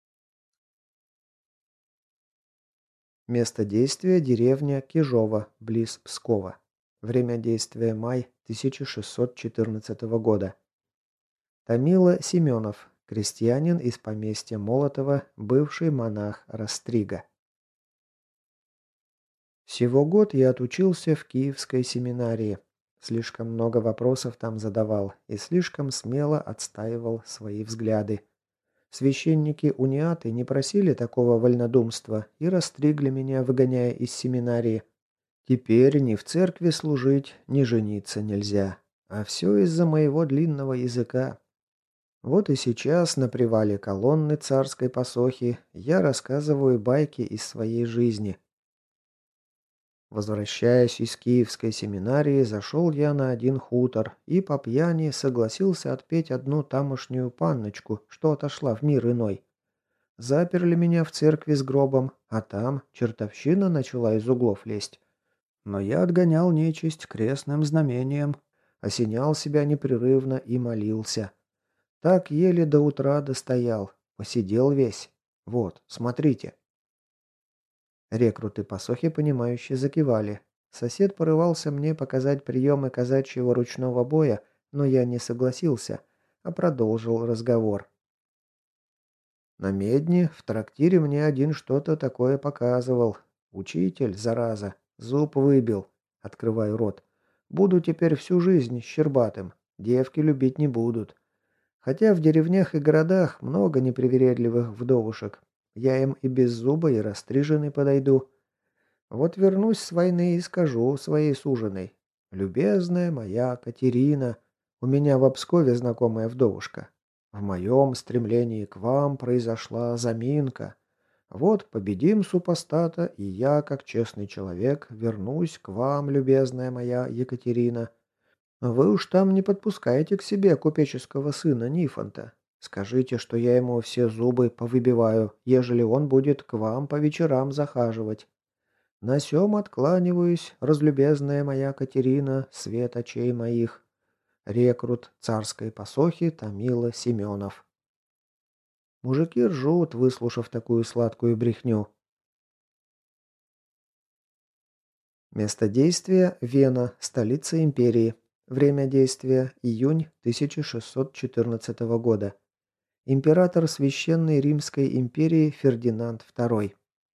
Место действия – деревня Кижова, близ Пскова. Время действия – май тысяча шестьсот четырнадцатого года. Томила Семенов, крестьянин из поместья Молотова, бывший монах Растрига. Всего год я отучился в Киевской семинарии. Слишком много вопросов там задавал и слишком смело отстаивал свои взгляды. Священники-униаты не просили такого вольнодумства и растригли меня, выгоняя из семинарии. Теперь ни в церкви служить, ни жениться нельзя. А все из-за моего длинного языка. Вот и сейчас на привале колонны царской посохи я рассказываю байки из своей жизни. Возвращаясь из Киевской семинарии, зашел я на один хутор и по пьяни согласился отпеть одну тамошнюю панночку, что отошла в мир иной. Заперли меня в церкви с гробом, а там чертовщина начала из углов лезть. Но я отгонял нечисть крестным знамением, осенял себя непрерывно и молился. Так еле до утра достоял, посидел весь. Вот, смотрите. Рекруты посохи, понимающие, закивали. Сосед порывался мне показать приемы казачьего ручного боя, но я не согласился, а продолжил разговор. На медне в трактире мне один что-то такое показывал. Учитель, зараза, зуб выбил. Открываю рот. Буду теперь всю жизнь щербатым. Девки любить не будут. Хотя в деревнях и городах много непривередливых вдовушек. Я им и без зуба, и растриженный подойду. Вот вернусь с войны и скажу своей суженой. «Любезная моя Катерина, у меня в Обскове знакомая вдовушка. В моем стремлении к вам произошла заминка. Вот победим супостата, и я, как честный человек, вернусь к вам, любезная моя Екатерина. Вы уж там не подпускаете к себе купеческого сына Нифонта. Скажите, что я ему все зубы повыбиваю, ежели он будет к вам по вечерам захаживать. На сём откланиваюсь, разлюбезная моя Катерина, свет очей моих. Рекрут царской посохи Томила Семенов». Мужики ржут, выслушав такую сладкую брехню. Место действия – Вена, столица империи. Время действия – июнь тысяча шестьсот четырнадцатого года. Император Священной Римской империи Фердинанд второй.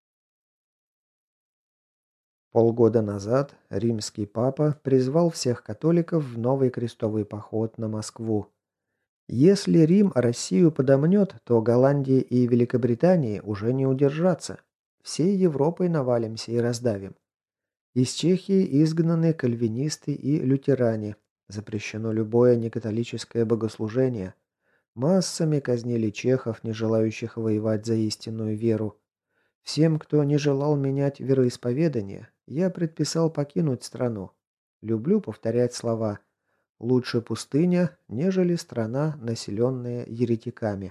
Полгода назад римский папа призвал всех католиков в новый крестовый поход на Москву. Если Рим Россию подомнет, то Голландии и Великобритании уже не удержаться. Всей Европой навалимся и раздавим. Из Чехии изгнаны кальвинисты и лютеране. Запрещено любое некатолическое богослужение. Массами казнили чехов, не желающих воевать за истинную веру. Всем, кто не желал менять вероисповедание, я предписал покинуть страну. Люблю повторять слова «Лучше пустыня, нежели страна, населенная еретиками».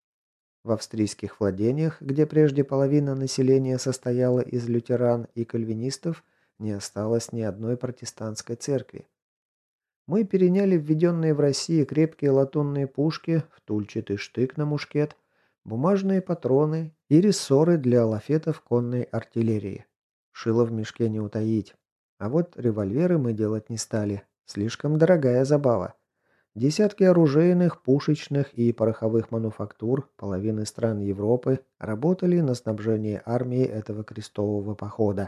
В австрийских владениях, где прежде половина населения состояла из лютеран и кальвинистов, не осталось ни одной протестантской церкви. Мы переняли введенные в России крепкие латунные пушки, втульчатый штык на мушкет, бумажные патроны и рессоры для лафетов конной артиллерии. Шило в мешке не утаить. А вот револьверы мы делать не стали. Слишком дорогая забава. Десятки оружейных, пушечных и пороховых мануфактур половины стран Европы работали на снабжение армии этого крестового похода.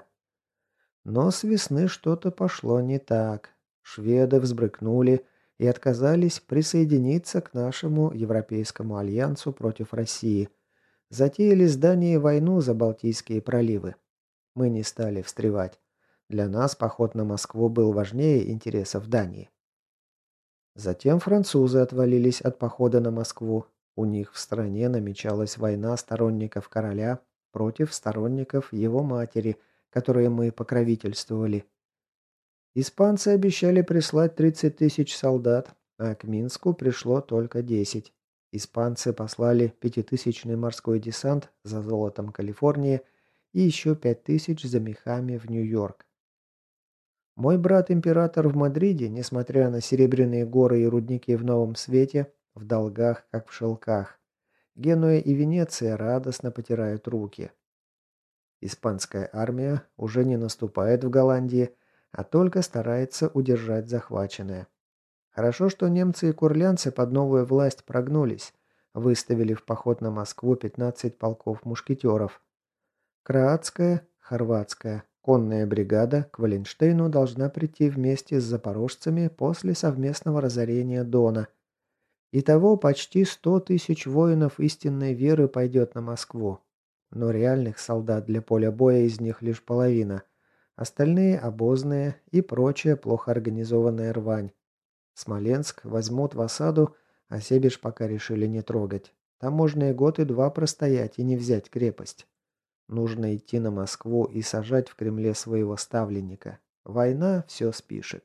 Но с весны что-то пошло не так. Шведы взбрыкнули и отказались присоединиться к нашему Европейскому альянсу против России. Затеяли с Данией войну за Балтийские проливы. Мы не стали встревать. Для нас поход на Москву был важнее интересов Дании. Затем французы отвалились от похода на Москву. У них в стране намечалась война сторонников короля против сторонников его матери, которые мы покровительствовали. Испанцы обещали прислать тридцать тысяч солдат, а к Минску пришло только десять. Испанцы послали пятитысячный морской десант за золотом Калифорнии и еще пять тысяч за мехами в Нью-Йорк. Мой брат-император в Мадриде, несмотря на серебряные горы и рудники в новом свете, в долгах, как в шелках. Генуя и Венеция радостно потирают руки. Испанская армия уже не наступает в Голландии, а только старается удержать захваченное. Хорошо, что немцы и курлянцы под новую власть прогнулись, выставили в поход на Москву пятнадцать полков мушкетеров. Краатская, хорватская, конная бригада к Валенштейну должна прийти вместе с запорожцами после совместного разорения Дона. Итого почти сто тысяч воинов истинной веры пойдет на Москву. Но реальных солдат для поля боя из них лишь половина. Остальные обозные и прочая плохо организованная рвань. Смоленск возьмут в осаду, а Себеж пока решили не трогать. Там можно и год, и два простоять и не взять крепость. Нужно идти на Москву и сажать в Кремле своего ставленника. Война все спишет.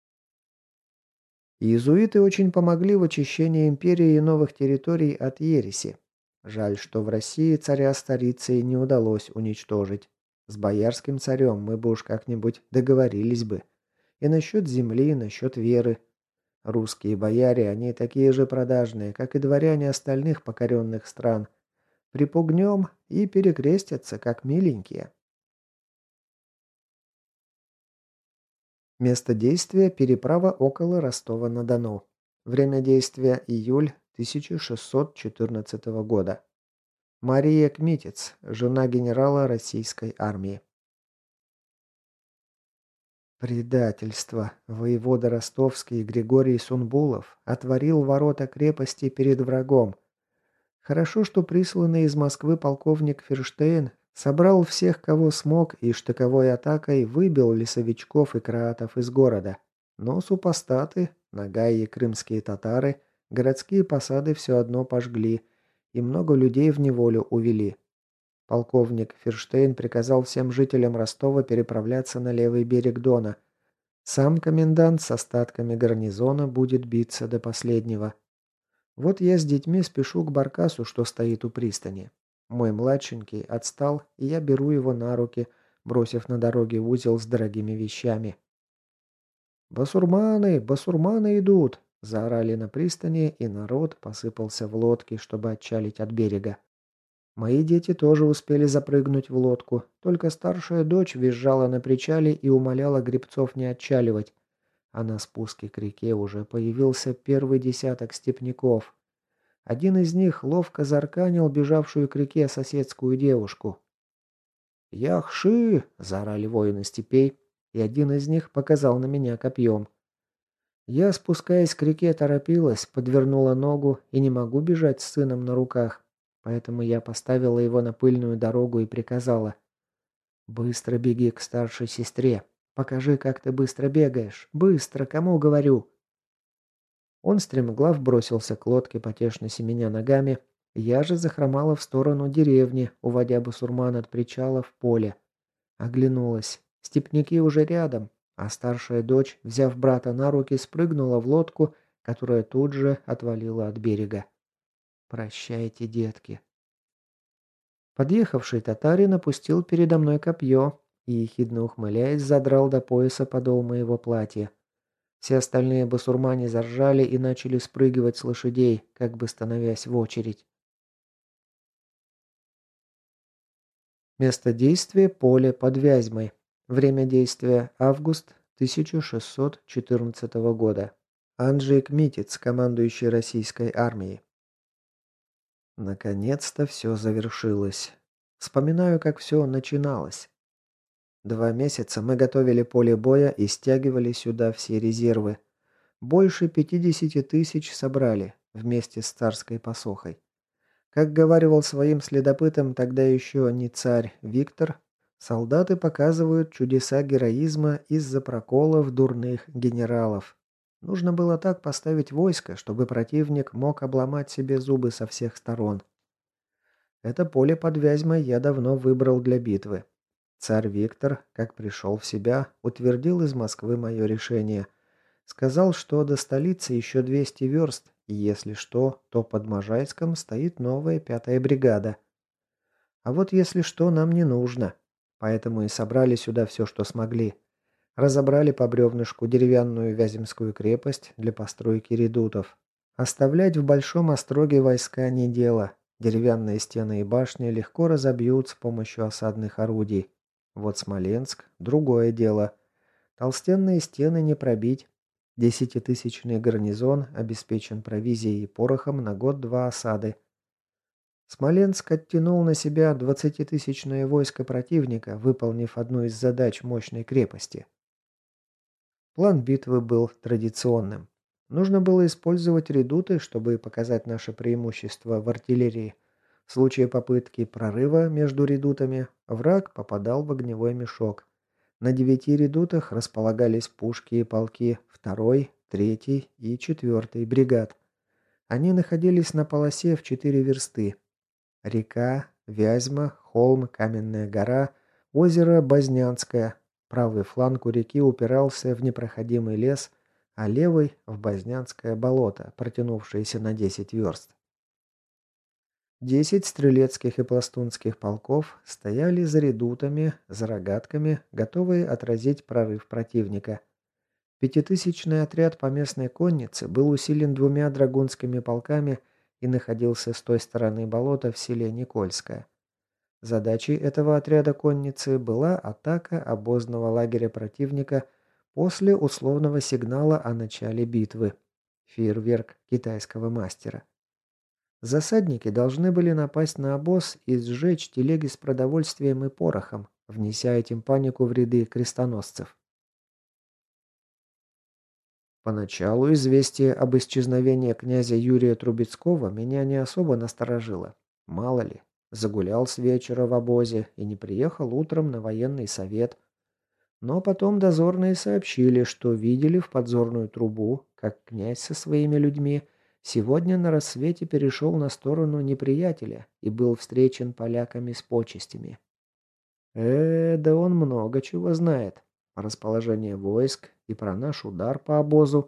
Иезуиты очень помогли в очищении империи и новых территорий от ереси. Жаль, что в России царя столицы не удалось уничтожить. С боярским царем мы бы уж как-нибудь договорились бы. И насчет земли, и насчет веры. Русские бояре, они такие же продажные, как и дворяне остальных покоренных стран. Припугнем и перекрестятся, как миленькие. Место действия – переправа около Ростова-на-Дону. Время действия – июль тысяча шестьсот четырнадцатого года. Мария Кмитец, жена генерала российской армии. Предательство. Воевода Ростовский Григорий Сунбулов отворил ворота крепости перед врагом. Хорошо, что присланный из Москвы полковник Ферштейн собрал всех, кого смог, и штыковой атакой выбил лесовичков и кроатов из города. Но супостаты, нагаи и крымские татары, городские посады все одно пожгли, и много людей в неволю увели. Полковник Ферштейн приказал всем жителям Ростова переправляться на левый берег Дона. Сам комендант с остатками гарнизона будет биться до последнего. Вот я с детьми спешу к баркасу, что стоит у пристани. Мой младшенький отстал, и я беру его на руки, бросив на дороге узел с дорогими вещами. «Басурманы! Басурманы идут!» – заорали на пристани, и народ посыпался в лодки, чтобы отчалить от берега. Мои дети тоже успели запрыгнуть в лодку, только старшая дочь визжала на причале и умоляла гребцов не отчаливать. а на спуске к реке уже появился первый десяток степняков. Один из них ловко зарканил бежавшую к реке соседскую девушку. «Яхши!» – заорали воины степей, и один из них показал на меня копьем. Я, спускаясь к реке, торопилась, подвернула ногу и не могу бежать с сыном на руках, поэтому я поставила его на пыльную дорогу и приказала: «Быстро беги к старшей сестре. Покажи, как ты быстро бегаешь. Быстро, кому говорю!» Он стремглав бросился к лодке, потешно семеня ногами. Я же захромала в сторону деревни, уводя басурман от причала в поле. Оглянулась. Степняки уже рядом, а старшая дочь, взяв брата на руки, спрыгнула в лодку, которая тут же отвалила от берега. «Прощайте, детки». Подъехавший татарин опустил передо мной копье и, ехидно ухмыляясь, задрал до пояса подол моего платья. Все остальные басурмане заржали и начали спрыгивать с лошадей, как бы становясь в очередь. Место действия – поле под Вязьмой. Время действия – август тысяча шестьсот четырнадцатого года. Анджей Кмитец, командующий российской армией. Наконец-то все завершилось. Вспоминаю, как все начиналось. Два месяца мы готовили поле боя и стягивали сюда все резервы. Больше пятидесяти тысяч собрали, вместе с царской посохой. Как говаривал своим следопытам тогда еще не царь Виктор, солдаты показывают чудеса героизма из-за проколов дурных генералов. Нужно было так поставить войско, чтобы противник мог обломать себе зубы со всех сторон. Это поле под Вязьмой я давно выбрал для битвы. Царь Виктор, как пришел в себя, утвердил из Москвы мое решение. Сказал, что до столицы еще двести верст, и если что, то под Можайском стоит новая пятая бригада. А вот если что, нам не нужно. Поэтому и собрали сюда все, что смогли. Разобрали по бревнышку деревянную Вяземскую крепость для постройки редутов. Оставлять в Большом Остроге войска не дело. Деревянные стены и башни легко разобьют с помощью осадных орудий. Вот Смоленск – другое дело. Толстенные стены не пробить. Десятитысячный гарнизон обеспечен провизией и порохом на год-два осады. Смоленск оттянул на себя двадцатитысячное войско противника, выполнив одну из задач мощной крепости. План битвы был традиционным. Нужно было использовать редуты, чтобы показать наше преимущество в артиллерии. В случае попытки прорыва между редутами враг попадал в огневой мешок. На девяти редутах располагались пушки и полки второй, третьей и четвертой бригад. Они находились на полосе в четыре версты. Река, Вязьма, холм, Каменная гора, озеро Бознянское. Правый фланг у реки упирался в непроходимый лес, а левый – в Бознянское болото, протянувшееся на десять верст. Десять стрелецких и пластунских полков стояли за редутами, за рогатками, готовые отразить прорыв противника. Пятитысячный отряд поместной конницы был усилен двумя драгунскими полками и находился с той стороны болота в селе Никольское. Задачей этого отряда конницы была атака обозного лагеря противника после условного сигнала о начале битвы. Фейерверк китайского мастера. Засадники должны были напасть на обоз и сжечь телеги с продовольствием и порохом, внеся этим панику в ряды крестоносцев. Поначалу известие об исчезновении князя Юрия Трубецкого меня не особо насторожило. Мало ли, загулял с вечера в обозе и не приехал утром на военный совет. Но потом дозорные сообщили, что видели в подзорную трубу, как князь со своими людьми сегодня на рассвете перешел на сторону неприятеля и был встречен поляками с почестями. Э, да он много чего знает. Расположение войск и про наш удар по обозу.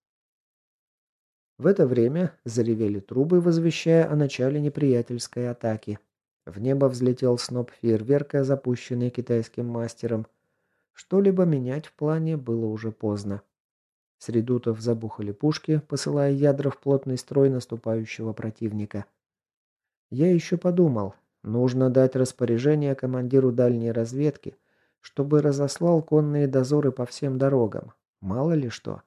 В это время заревели трубы, возвещая о начале неприятельской атаки. В небо взлетел сноп фейерверка, запущенный китайским мастером. Что-либо менять в плане было уже поздно. С редутов забухали пушки, посылая ядра в плотный строй наступающего противника. Я еще подумал, нужно дать распоряжение командиру дальней разведки, чтобы разослал конные дозоры по всем дорогам. Мало ли что.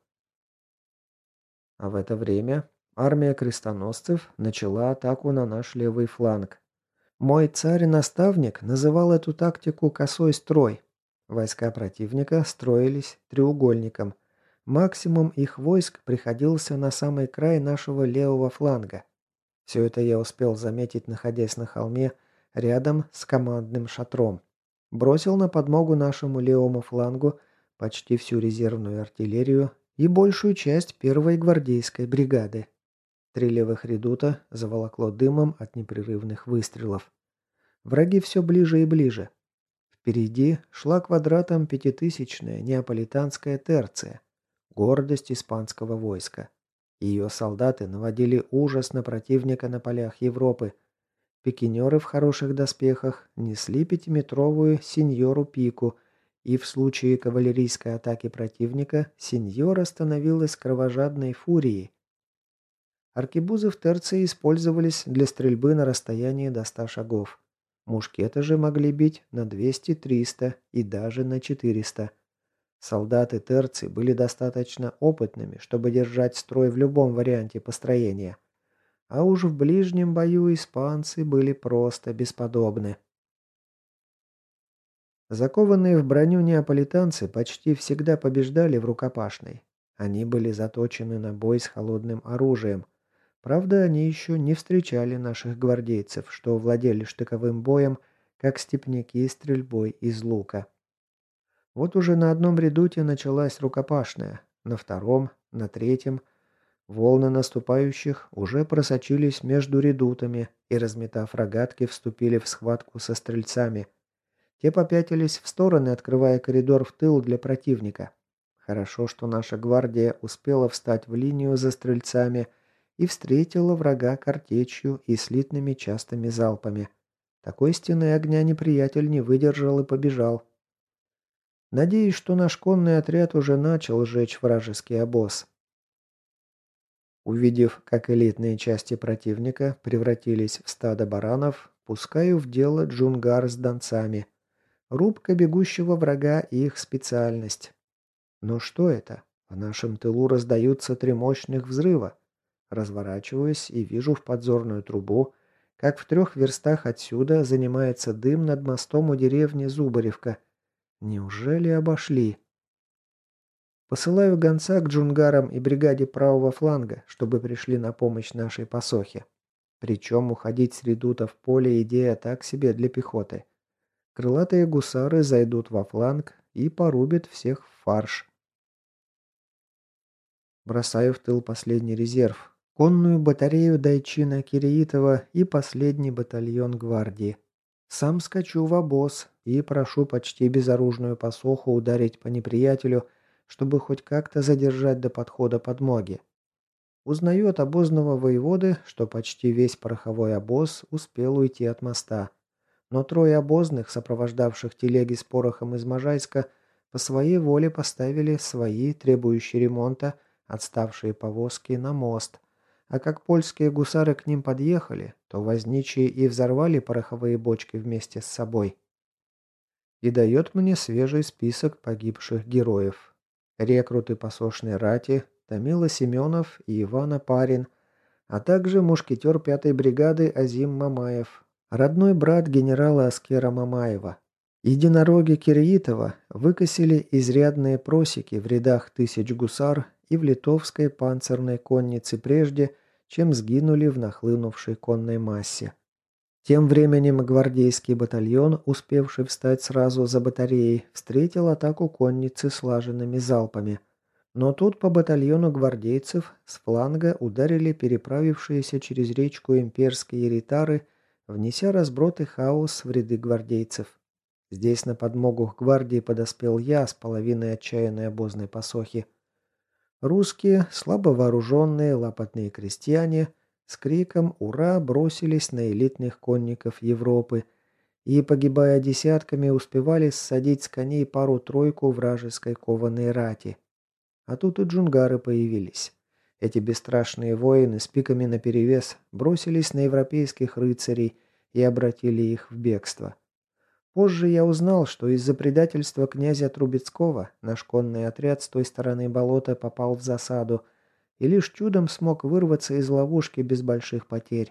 А в это время армия крестоносцев начала атаку на наш левый фланг. Мой царь-наставник называл эту тактику «косой строй». Войска противника строились треугольником. Максимум их войск приходился на самый край нашего левого фланга. Все это я успел заметить, находясь на холме, рядом с командным шатром. Бросил на подмогу нашему левому флангу почти всю резервную артиллерию и большую часть первой гвардейской бригады. Три левых редута заволокло дымом от непрерывных выстрелов. Враги все ближе и ближе. Впереди шла квадратом пятитысячная неаполитанская терция, гордость испанского войска. Ее солдаты наводили ужас на противника на полях Европы. Пикинеры в хороших доспехах несли пятиметровую сеньору пику, и в случае кавалерийской атаки противника сеньора становилась кровожадной фурией. Аркебузы в терции использовались для стрельбы на расстоянии до ста шагов. Мушкеты же могли бить на двести-триста и даже на четыреста. Солдаты терции были достаточно опытными, чтобы держать строй в любом варианте построения. А уж в ближнем бою испанцы были просто бесподобны. Закованные в броню неаполитанцы почти всегда побеждали в рукопашной. Они были заточены на бой с холодным оружием. Правда, они еще не встречали наших гвардейцев, что владели штыковым боем, как степняки стрельбой из лука. Вот уже на одном редуте началась рукопашная, на втором, на третьем. Волны наступающих уже просочились между редутами и, разметав рогатки, вступили в схватку со стрельцами. Те попятились в стороны, открывая коридор в тыл для противника. Хорошо, что наша гвардия успела встать в линию за стрельцами и встретила врага картечью и слитными частыми залпами. Такой стены огня неприятель не выдержал и побежал. Надеюсь, что наш конный отряд уже начал сжечь вражеский обоз. Увидев, как элитные части противника превратились в стадо баранов, пускаю в дело джунгар с донцами. Рубка бегущего врага – их специальность. Но что это? В нашем тылу раздаются три мощных взрыва. Разворачиваюсь и вижу в подзорную трубу, как в трех верстах отсюда занимается дым над мостом у деревни Зубаревка. Неужели обошли? Посылаю гонца к джунгарам и бригаде правого фланга, чтобы пришли на помощь нашей посохе. Причем уходить с редута в поле идея так себе для пехоты. Крылатые гусары зайдут во фланг и порубят всех в фарш. Бросаю в тыл последний резерв. Конную батарею Дайчина Киреитова и последний батальон гвардии. Сам скачу в обоз и прошу почти безоружную посоху ударить по неприятелю, чтобы хоть как-то задержать до подхода подмоги. Узнаю от обозного воеводы, что почти весь пороховой обоз успел уйти от моста. Но трое обозных, сопровождавших телеги с порохом из Можайска, по своей воле поставили свои, требующие ремонта, отставшие повозки на мост. А как польские гусары к ним подъехали, то возничие и взорвали пороховые бочки вместе с собой. И дает мне свежий список погибших героев. Рекруты посошной рати, Томила Семенов и Ивана Парин, а также мушкетер пятой бригады Азим Мамаев, родной брат генерала Аскера Мамаева. Единороги Киреитова выкосили изрядные просеки в рядах тысяч гусар и в литовской панцирной коннице прежде, чем сгинули в нахлынувшей конной массе. Тем временем гвардейский батальон, успевший встать сразу за батареей, встретил атаку конницы слаженными залпами. Но тут по батальону гвардейцев с фланга ударили переправившиеся через речку имперские ритары, внеся разброд и хаос в ряды гвардейцев. Здесь на подмогу к гвардии подоспел я с половиной отчаянной обозной посохи. Русские, слабо вооруженные, лапотные крестьяне с криком «Ура!» бросились на элитных конников Европы и, погибая десятками, успевали ссадить с коней пару-тройку вражеской кованой рати. А тут и джунгары появились. Эти бесстрашные воины с пиками наперевес бросились на европейских рыцарей и обратили их в бегство. Позже я узнал, что из-за предательства князя Трубецкого наш конный отряд с той стороны болота попал в засаду и лишь чудом смог вырваться из ловушки без больших потерь.